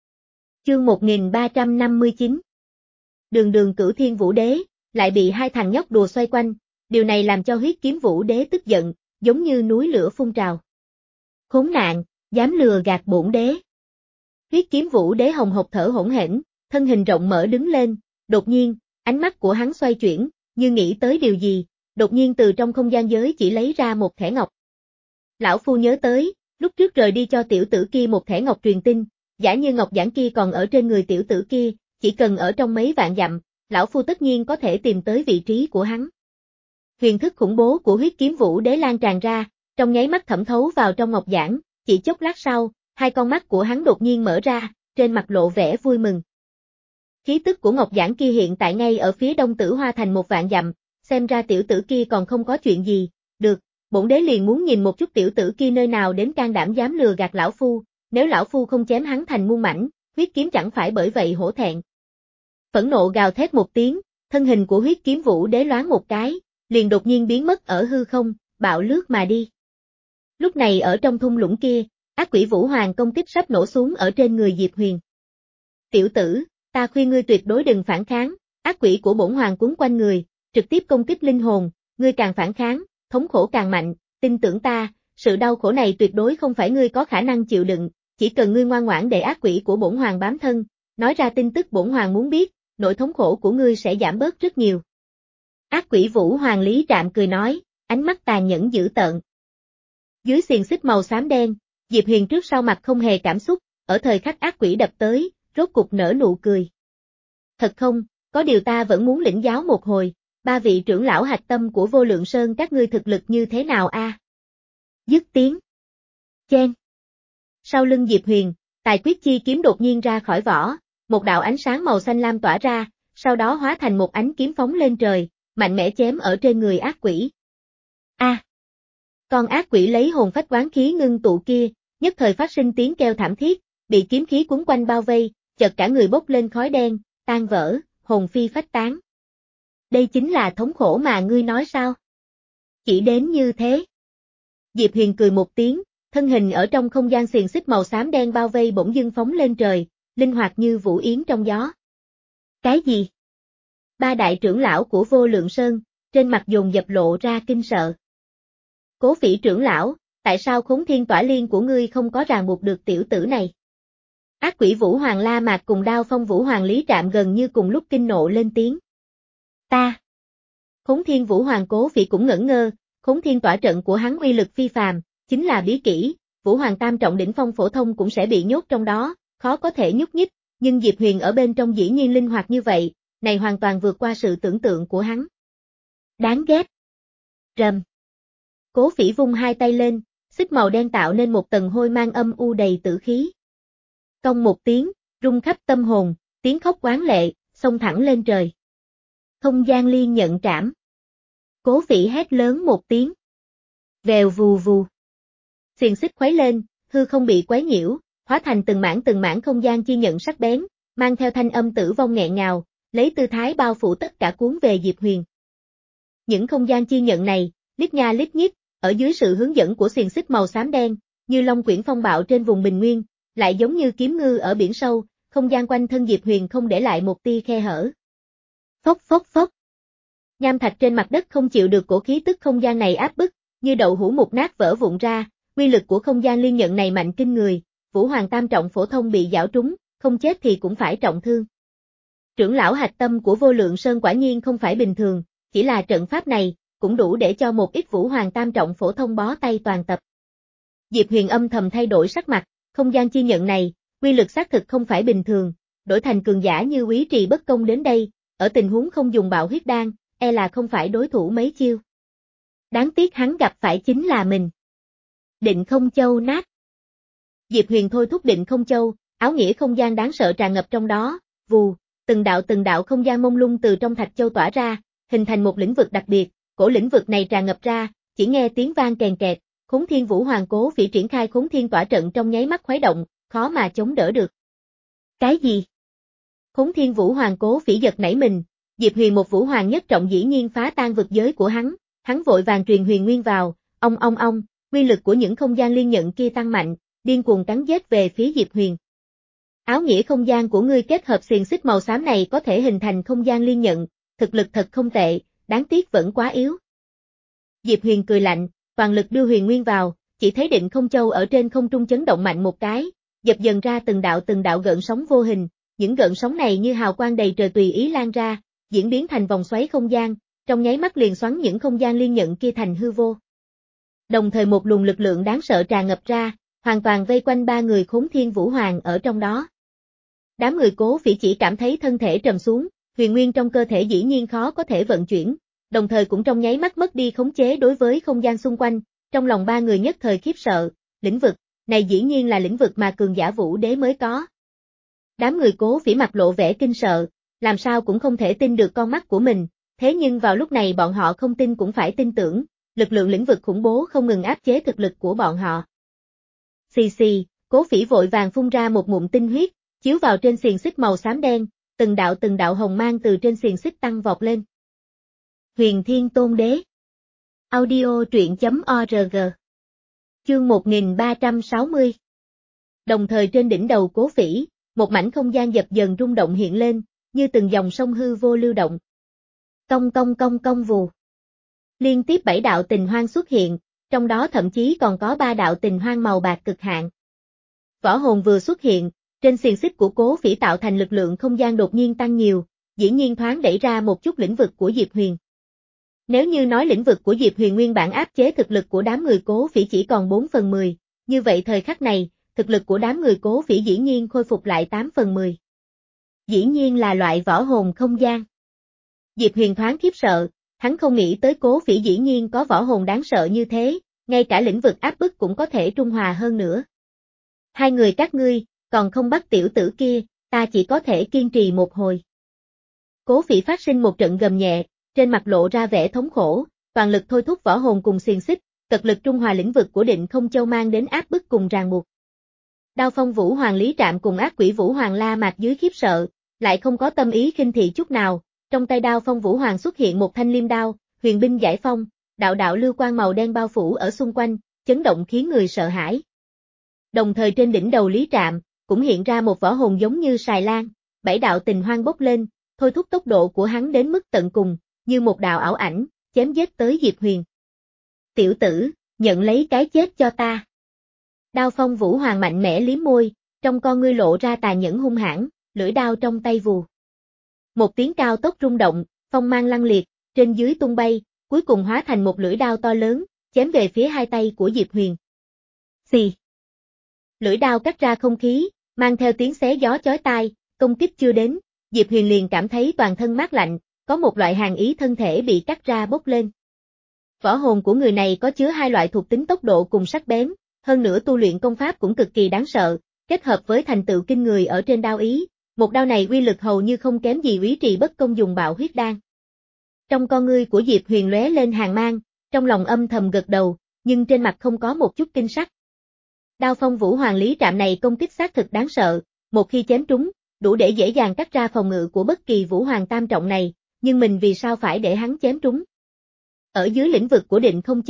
Speaker 1: Chương một nghìn ba trăm năm mươi chín. Đường đường Cửu Thiên Vũ Đế, lại bị hai thằng nhóc đùa xoay quanh, điều này làm cho Huyết Kiếm Vũ Đế tức giận, giống như núi lửa phun trào. Khốn nạn, dám lừa gạt bổn đế. Huyết Kiếm Vũ Đế hồng hộc thở hổn hển, thân hình rộng mở đứng lên, đột nhiên, ánh mắt của hắn xoay chuyển, như nghĩ tới điều gì, đột nhiên từ trong không gian giới chỉ lấy ra một thẻ ngọc. Lão phu nhớ tới, lúc trước rời đi cho tiểu tử kia một thẻ ngọc truyền tin, giả như ngọc giản kia còn ở trên người tiểu tử kia, chỉ cần ở trong mấy vạn dặm, lão phu tất nhiên có thể tìm tới vị trí của hắn. Huyền thức khủng bố của Huyết Kiếm Vũ Đế lan tràn ra, trong nháy mắt thẩm thấu vào trong ngọc giản, chỉ chốc lát sau, hai con mắt của hắn đột nhiên mở ra, trên mặt lộ vẻ vui mừng. Khí tức của ngọc giản kia hiện tại ngay ở phía đông Tử Hoa thành một vạn dặm, xem ra tiểu tử kia còn không có chuyện gì, được, bổn đế liền muốn nhìn một chút tiểu tử kia nơi nào đến can đảm dám lừa gạt lão phu, nếu lão phu không chém hắn thành muôn mảnh, huyết kiếm chẳng phải bởi vậy hổ thẹn. Phẫn nộ gào thét một tiếng, thân hình của Huyết Kiếm Vũ Đế loáng một cái, liền đột nhiên biến mất ở hư không, bạo lướt mà đi. Lúc này ở trong thung lũng kia, ác quỷ Vũ Hoàng công kích sắp nổ xuống ở trên người Diệp Huyền. Tiểu tử, ta khuyên ngươi tuyệt đối đừng phản kháng, ác quỷ của bổn hoàng quấn quanh người, trực tiếp công kích linh hồn, ngươi càng phản kháng, thống khổ càng mạnh, tin tưởng ta, sự đau khổ này tuyệt đối không phải ngươi có khả năng chịu đựng, chỉ cần ngươi ngoan ngoãn để ác quỷ của bổn hoàng bám thân, nói ra tin tức bổn hoàng muốn biết, nỗi thống khổ của ngươi sẽ giảm bớt rất nhiều. Ác quỷ Vũ Hoàng Lý Trạm cười nói, ánh mắt tàn nhẫn dữ tợn. Dưới xiềng xích màu xám đen, Diệp Huyền trước sau mặt không hề cảm xúc, ở thời khắc ác quỷ đập tới, rốt cục nở nụ cười. Thật không, có điều ta vẫn muốn lĩnh giáo một hồi, ba vị trưởng lão hạch tâm của Vô Lượng Sơn các ngươi thực lực như thế nào a? À? Dứt tiếng. Chen. Sau lưng Diệp Huyền, Tài Quyết Chi kiếm đột nhiên ra khỏi vỏ, một đạo ánh sáng màu xanh lam tỏa ra, sau đó hóa thành một ánh kiếm phóng lên trời, mạnh mẽ chém ở trên người ác quỷ. A. À. Con ác quỷ lấy hồn phách quán khí ngưng tụ kia, nhất thời phát sinh tiếng kêu thảm thiết, bị kiếm khí quấn quanh bao vây, chợt cả người bốc lên khói đen, tan vỡ, hồn phi phách tán. Đây chính là thống khổ mà ngươi nói sao? Chỉ đến như thế. Diệp Huyền cười một tiếng, thân hình ở trong không gian xiềng xích màu xám đen bao vây bỗng dưng phóng lên trời, linh hoạt như vũ yến trong gió. Cái gì? Ba đại trưởng lão của Vô Lượng Sơn, trên mặt dồn dập lộ ra kinh sợ. Cố Phỉ trưởng lão, tại sao Khốn Thiên Tỏa Liên của ngươi không có ràng buộc được tiểu tử này? Ác quỷ Vũ Hoàng La Mạc cùng Đao Phong Vũ Hoàng Lý Trạm gần như cùng lúc kinh nộ lên tiếng. Ta. Khốn Thiên Vũ Hoàng Cố Phỉ cũng ngẩn ngơ, Khốn Thiên Tỏa trận của hắn uy lực phi phàm, chính là bí kỹ, Vũ Hoàng Tam trọng đỉnh phong phổ thông cũng sẽ bị nhốt trong đó, khó có thể nhúc nhích, nhưng Diệp Huyền ở bên trong dĩ nhiên linh hoạt như vậy, này hoàn toàn vượt qua sự tưởng tượng của hắn. Đáng ghét. Rầm. Cố Phỉ vung hai tay lên, xích màu đen tạo nên một tầng hôi mang âm u đầy tử khí. Cong một tiếng, rung khắp tâm hồn, tiếng khóc oán lệ, xông thẳng lên trời. Không gian liên nhận trảm. Cố Phỉ hét lớn một tiếng. Vèo vù vù. Xiềng xích khuấy lên, hư không bị quấy nhiễu, hóa thành từng mảng từng mảng không gian chi nhận sắc bén, mang theo thanh âm tử vong nghẹn ngào, lấy tư thái bao phủ tất cả cuốn về Diệp Huyền. Những không gian chi nhận này, lít nha lít nhít, ở dưới sự hướng dẫn của xiềng xích màu xám đen, như long quyển phong bạo trên vùng bình nguyên, lại giống như kiếm ngư ở biển sâu, không gian quanh thân Diệp Huyền không để lại một tia khe hở. Phốc phốc phốc. Nham thạch trên mặt đất không chịu được cổ khí tức không gian này áp bức, như đậu hũ mục nát vỡ vụn ra, uy lực của không gian liên nhận này mạnh kinh người, Vũ Hoàng tam trọng phổ thông bị giảo trúng, không chết thì cũng phải trọng thương. Trưởng lão hạch tâm của Vô Lượng Sơn quả nhiên không phải bình thường, chỉ là trận pháp này, cũng đủ để cho một ít Vũ Hoàng tam trọng phổ thông bó tay toàn tập. Diệp Huyền âm thầm thay đổi sắc mặt, không gian chi nhận này, uy lực xác thực không phải bình thường, đổi thành cường giả như Quý Trì Bất Công đến đây, ở tình huống không dùng bạo huyết đan, e là không phải đối thủ mấy chiêu. Đáng tiếc hắn gặp phải chính là mình. Định Không Châu nát. Diệp Huyền thôi thúc Định Không Châu, áo nghĩa không gian đáng sợ tràn ngập trong đó, vù, từng đạo từng đạo không gian mông lung từ trong thạch châu tỏa ra, hình thành một lĩnh vực đặc biệt, cổ lĩnh vực này tràn ngập ra, chỉ nghe tiếng vang kèn kẹt, Khốn Thiên Vũ Hoàng Cố Phỉ triển khai Khốn Thiên Tỏa trận trong nháy mắt khuấy động, khó mà chống đỡ được. Cái gì? Khốn Thiên Vũ Hoàng Cố Phỉ giật nảy mình, Diệp Huyền một Vũ Hoàng nhất trọng dĩ nhiên phá tan vực giới của hắn, hắn vội vàng truyền huyền nguyên vào, ong ong ong, uy lực của những không gian liên nhận kia tăng mạnh, điên cuồng cắn giết về phía Diệp Huyền. Áo nghĩa không gian của ngươi kết hợp xiềng xích màu xám này có thể hình thành không gian liên nhận, thực lực thật không tệ, đáng tiếc vẫn quá yếu. Diệp Huyền cười lạnh, toàn lực đưa huyền nguyên vào, chỉ thấy Định Không Châu ở trên không trung chấn động mạnh một cái, dập dần ra từng đạo từng đạo gợn sóng vô hình, những gợn sóng này như hào quang đầy trời tùy ý lan ra, diễn biến thành vòng xoáy không gian, trong nháy mắt liền xoắn những không gian liên nhận kia thành hư vô. Đồng thời một luồng lực lượng đáng sợ tràn ngập ra, hoàn toàn vây quanh ba người Khốn Thiên Vũ Hoàng ở trong đó. Đám người Cố Phỉ chỉ cảm thấy thân thể trầm xuống, huyền nguyên trong cơ thể dĩ nhiên khó có thể vận chuyển, đồng thời cũng trong nháy mắt mất đi khống chế đối với không gian xung quanh, trong lòng ba người nhất thời khiếp sợ, lĩnh vực, này dĩ nhiên là lĩnh vực mà cường giả Vũ Đế mới có. Đám người Cố Phỉ mặt lộ vẻ kinh sợ, làm sao cũng không thể tin được con mắt của mình, thế nhưng vào lúc này bọn họ không tin cũng phải tin tưởng, lực lượng lĩnh vực khủng bố không ngừng áp chế thực lực của bọn họ. Xì xì, Cố Phỉ vội vàng phun ra một ngụm tinh huyết, chiếu vào trên xiềng xích màu xám đen, từng đạo từng đạo hồng mang từ trên xiềng xích tăng vọt lên. Huyền Thiên Tôn Đế. Audio truyện.org. Chương một nghìn ba trăm sáu mươi. Đồng thời trên đỉnh đầu Cố Phỉ, một mảnh không gian dập dần rung động hiện lên, như từng dòng sông hư vô lưu động. Cong cong cong cong vù. Liên tiếp bảy đạo tình hoang xuất hiện, trong đó thậm chí còn có ba đạo tình hoang màu bạc cực hạn. Võ hồn vừa xuất hiện, trên xiềng xích của Cố Phỉ tạo thành lực lượng không gian đột nhiên tăng nhiều, dĩ nhiên thoáng đẩy ra một chút lĩnh vực của Diệp Huyền. Nếu như nói lĩnh vực của Diệp Huyền nguyên bản áp chế thực lực của đám người Cố Phỉ chỉ còn bốn phần mười, như vậy thời khắc này, thực lực của đám người Cố Phỉ dĩ nhiên khôi phục lại tám phần mười. Dĩ nhiên là loại võ hồn không gian. Diệp Huyền thoáng khiếp sợ, hắn không nghĩ tới Cố Phỉ dĩ nhiên có võ hồn đáng sợ như thế, ngay cả lĩnh vực áp bức cũng có thể trung hòa hơn nữa. Hai người các ngươi, còn không bắt tiểu tử kia, ta chỉ có thể kiên trì một hồi. Cố Phỉ phát sinh một trận gầm nhẹ, trên mặt lộ ra vẻ thống khổ, toàn lực thôi thúc võ hồn cùng xiềng xích, cật lực trung hòa lĩnh vực của Định Không Châu mang đến áp bức cùng ràng buộc. Đao Phong Vũ Hoàng Lý Trạm cùng ác quỷ Vũ Hoàng La Mạc dưới khiếp sợ, lại không có tâm ý khinh thị chút nào, trong tay Đao Phong Vũ Hoàng xuất hiện một thanh liêm đao, huyền binh giải phong, đạo đạo lưu quang màu đen bao phủ ở xung quanh, chấn động khiến người sợ hãi. Đồng thời trên đỉnh đầu Lý Trạm, cũng hiện ra một võ hồn giống như sài lan, bảy đạo tình hoang bốc lên, thôi thúc tốc độ của hắn đến mức tận cùng, như một đạo ảo ảnh, chém giết tới Diệp Huyền. Tiểu tử, nhận lấy cái chết cho ta. Đao Phong Vũ Hoàng mạnh mẽ liếm môi, trong con ngươi lộ ra tà nhẫn hung hãn, lưỡi đao trong tay vù. Một tiếng cao tốc rung động, phong mang lăng liệt, trên dưới tung bay, cuối cùng hóa thành một lưỡi đao to lớn, chém về phía hai tay của Diệp Huyền. Xì. Lưỡi đao cắt ra không khí, mang theo tiếng xé gió chói tai, công kích chưa đến, Diệp Huyền liền cảm thấy toàn thân mát lạnh, có một loại hàn ý thân thể bị cắt ra bốc lên. Võ hồn của người này có chứa hai loại thuộc tính tốc độ cùng sắc bén, hơn nữa tu luyện công pháp cũng cực kỳ đáng sợ, kết hợp với thành tựu kinh người ở trên đao ý, một đao này uy lực hầu như không kém gì Quý Trì Bất Công dùng bạo huyết đan. Trong con ngươi của Diệp Huyền lóe lên hàn mang, trong lòng âm thầm gật đầu, nhưng trên mặt không có một chút kinh sắc. Đao Phong Vũ Hoàng Lý Trạm này công kích xác thực đáng sợ, một khi chém trúng, đủ để dễ dàng cắt ra phòng ngự của bất kỳ Vũ Hoàng tam trọng này, nhưng mình vì sao phải để hắn chém trúng? Ở dưới lĩnh vực của Định Không Châu,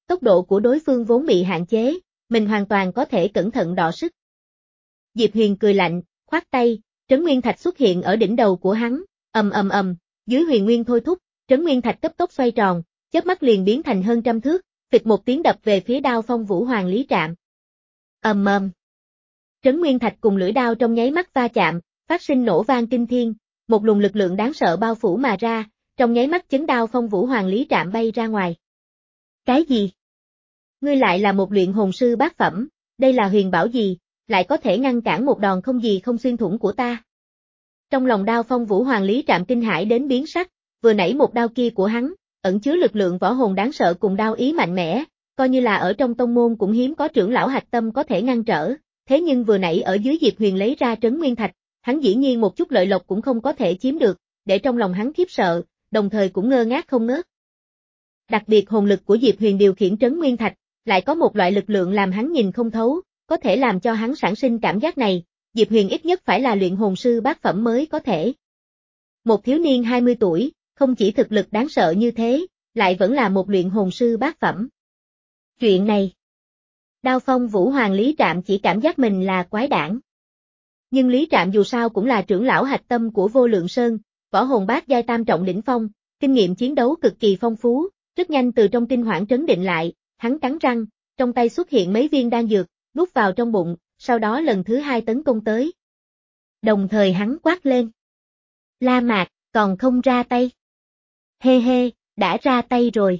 Speaker 1: Tốc độ của đối phương vốn bị hạn chế, mình hoàn toàn có thể cẩn thận đọ sức. Diệp Huyền cười lạnh, khoát tay, Trấn Nguyên Thạch xuất hiện ở đỉnh đầu của hắn, ầm ầm ầm, dưới huyền nguyên thôi thúc, Trấn Nguyên Thạch cấp tốc xoay tròn, chớp mắt liền biến thành hơn trăm thước, phịch một tiếng đập về phía đao phong Vũ Hoàng Lý Trạm. Ầm ầm. Trấn Nguyên Thạch cùng lưỡi đao trong nháy mắt va chạm, phát sinh nổ vang kinh thiên, một luồng lực lượng đáng sợ bao phủ mà ra, trong nháy mắt chấn đao phong Vũ Hoàng Lý Trạm bay ra ngoài. Cái gì? Ngươi lại là một luyện hồn sư bát phẩm, đây là huyền bảo gì, lại có thể ngăn cản một đòn không gì không xuyên thủng của ta? Trong lòng đao phong Vũ Hoàng Lý Trạm kinh hãi đến biến sắc, vừa nãy một đao kia của hắn, ẩn chứa lực lượng võ hồn đáng sợ cùng đao ý mạnh mẽ, coi như là ở trong tông môn cũng hiếm có trưởng lão hạch tâm có thể ngăn trở, thế nhưng vừa nãy ở dưới Diệp Huyền lấy ra Trấn Nguyên Thạch, hắn dĩ nhiên một chút lợi lộc cũng không có thể chiếm được, để trong lòng hắn khiếp sợ, đồng thời cũng ngơ ngác không ngớt. Đặc biệt hồn lực của Diệp Huyền điều khiển Trấn Nguyên Thạch, lại có một loại lực lượng làm hắn nhìn không thấu, có thể làm cho hắn sản sinh cảm giác này, Diệp Huyền ít nhất phải là luyện hồn sư bát phẩm mới có thể. Một thiếu niên hai mươi tuổi, không chỉ thực lực đáng sợ như thế, lại vẫn là một luyện hồn sư bát phẩm. Chuyện này, đao phong Vũ Hoàng Lý Trạm chỉ cảm giác mình là quái đản. Nhưng Lý Trạm dù sao cũng là trưởng lão hạch tâm của Vô Lượng Sơn, võ hồn bát giai tam trọng đỉnh phong, kinh nghiệm chiến đấu cực kỳ phong phú, rất nhanh từ trong kinh hoảng trấn định lại, hắn cắn răng, trong tay xuất hiện mấy viên đan dược, nuốt vào trong bụng, sau đó lần thứ hai tấn công tới. Đồng thời hắn quát lên. La Mạc, còn không ra tay. Hê hê, đã ra tay rồi.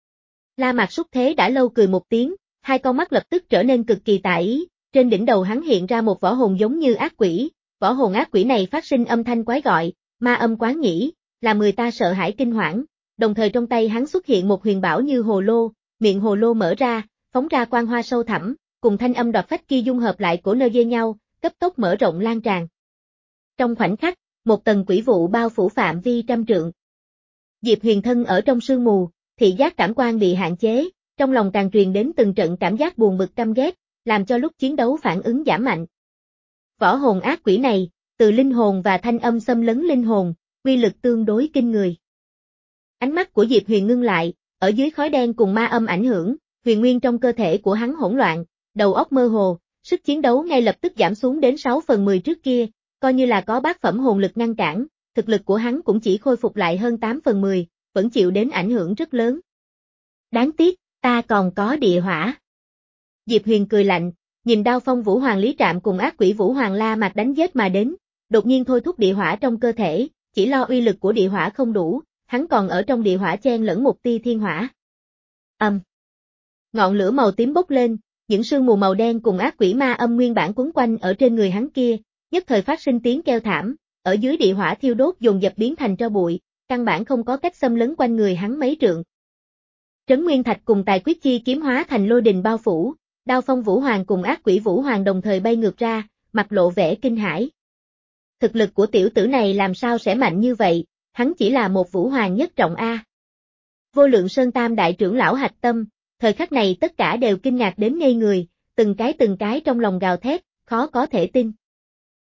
Speaker 1: La Mạc xúc thế đã lâu cười một tiếng, hai con mắt lập tức trở nên cực kỳ tà ý, trên đỉnh đầu hắn hiện ra một võ hồn giống như ác quỷ, võ hồn ác quỷ này phát sinh âm thanh quái gọi, ma âm quán nhĩ, làm người ta sợ hãi kinh hoảng, đồng thời trong tay hắn xuất hiện một huyền bảo như hồ lô, miệng hồ lô mở ra, phóng ra quang hoa sâu thẳm, cùng thanh âm đoạt phách kia dung hợp lại cổ nơ dê nhau, cấp tốc mở rộng lan tràn. Trong khoảnh khắc, một tầng quỷ vụ bao phủ phạm vi trăm trượng. Diệp Huyền thân ở trong sương mù, thị giác cảm quan bị hạn chế, trong lòng càng truyền đến từng trận cảm giác buồn bực căm ghét, làm cho lúc chiến đấu phản ứng giảm mạnh. Võ hồn ác quỷ này, từ linh hồn và thanh âm xâm lấn linh hồn, uy lực tương đối kinh người. Ánh mắt của Diệp Huyền ngưng lại, ở dưới khói đen cùng ma âm ảnh hưởng, huyền nguyên trong cơ thể của hắn hỗn loạn, đầu óc mơ hồ, sức chiến đấu ngay lập tức giảm xuống đến sáu phần mười trước kia, coi như là có bát phẩm hồn lực ngăn cản, thực lực của hắn cũng chỉ khôi phục lại hơn tám phần mười, vẫn chịu đến ảnh hưởng rất lớn. Đáng tiếc, ta còn có địa hỏa. Diệp Huyền cười lạnh, nhìn đao phong Vũ Hoàng Lý Trạm cùng ác quỷ Vũ Hoàng La Mạc đánh giết mà đến, đột nhiên thôi thúc địa hỏa trong cơ thể, chỉ lo uy lực của địa hỏa không đủ, hắn còn ở trong địa hỏa chen lẫn một tia thiên hỏa. Âm. Ngọn lửa màu tím bốc lên, những sương mù màu đen cùng ác quỷ ma âm nguyên bản quấn quanh ở trên người hắn kia, nhất thời phát sinh tiếng kêu thảm, ở dưới địa hỏa thiêu đốt dồn dập biến thành tro bụi, căn bản không có cách xâm lấn quanh người hắn mấy trượng. Trấn Nguyên Thạch cùng tài quyết chi kiếm hóa thành lôi đình bao phủ, đao phong Vũ Hoàng cùng ác quỷ Vũ Hoàng đồng thời bay ngược ra, mặt lộ vẻ kinh hãi. Thực lực của tiểu tử này làm sao sẽ mạnh như vậy, hắn chỉ là một Vũ Hoàng nhất trọng A. Vô Lượng Sơn tam đại trưởng lão hạch tâm, thời khắc này tất cả đều kinh ngạc đến ngây người, từng cái từng cái trong lòng gào thét, khó có thể tin.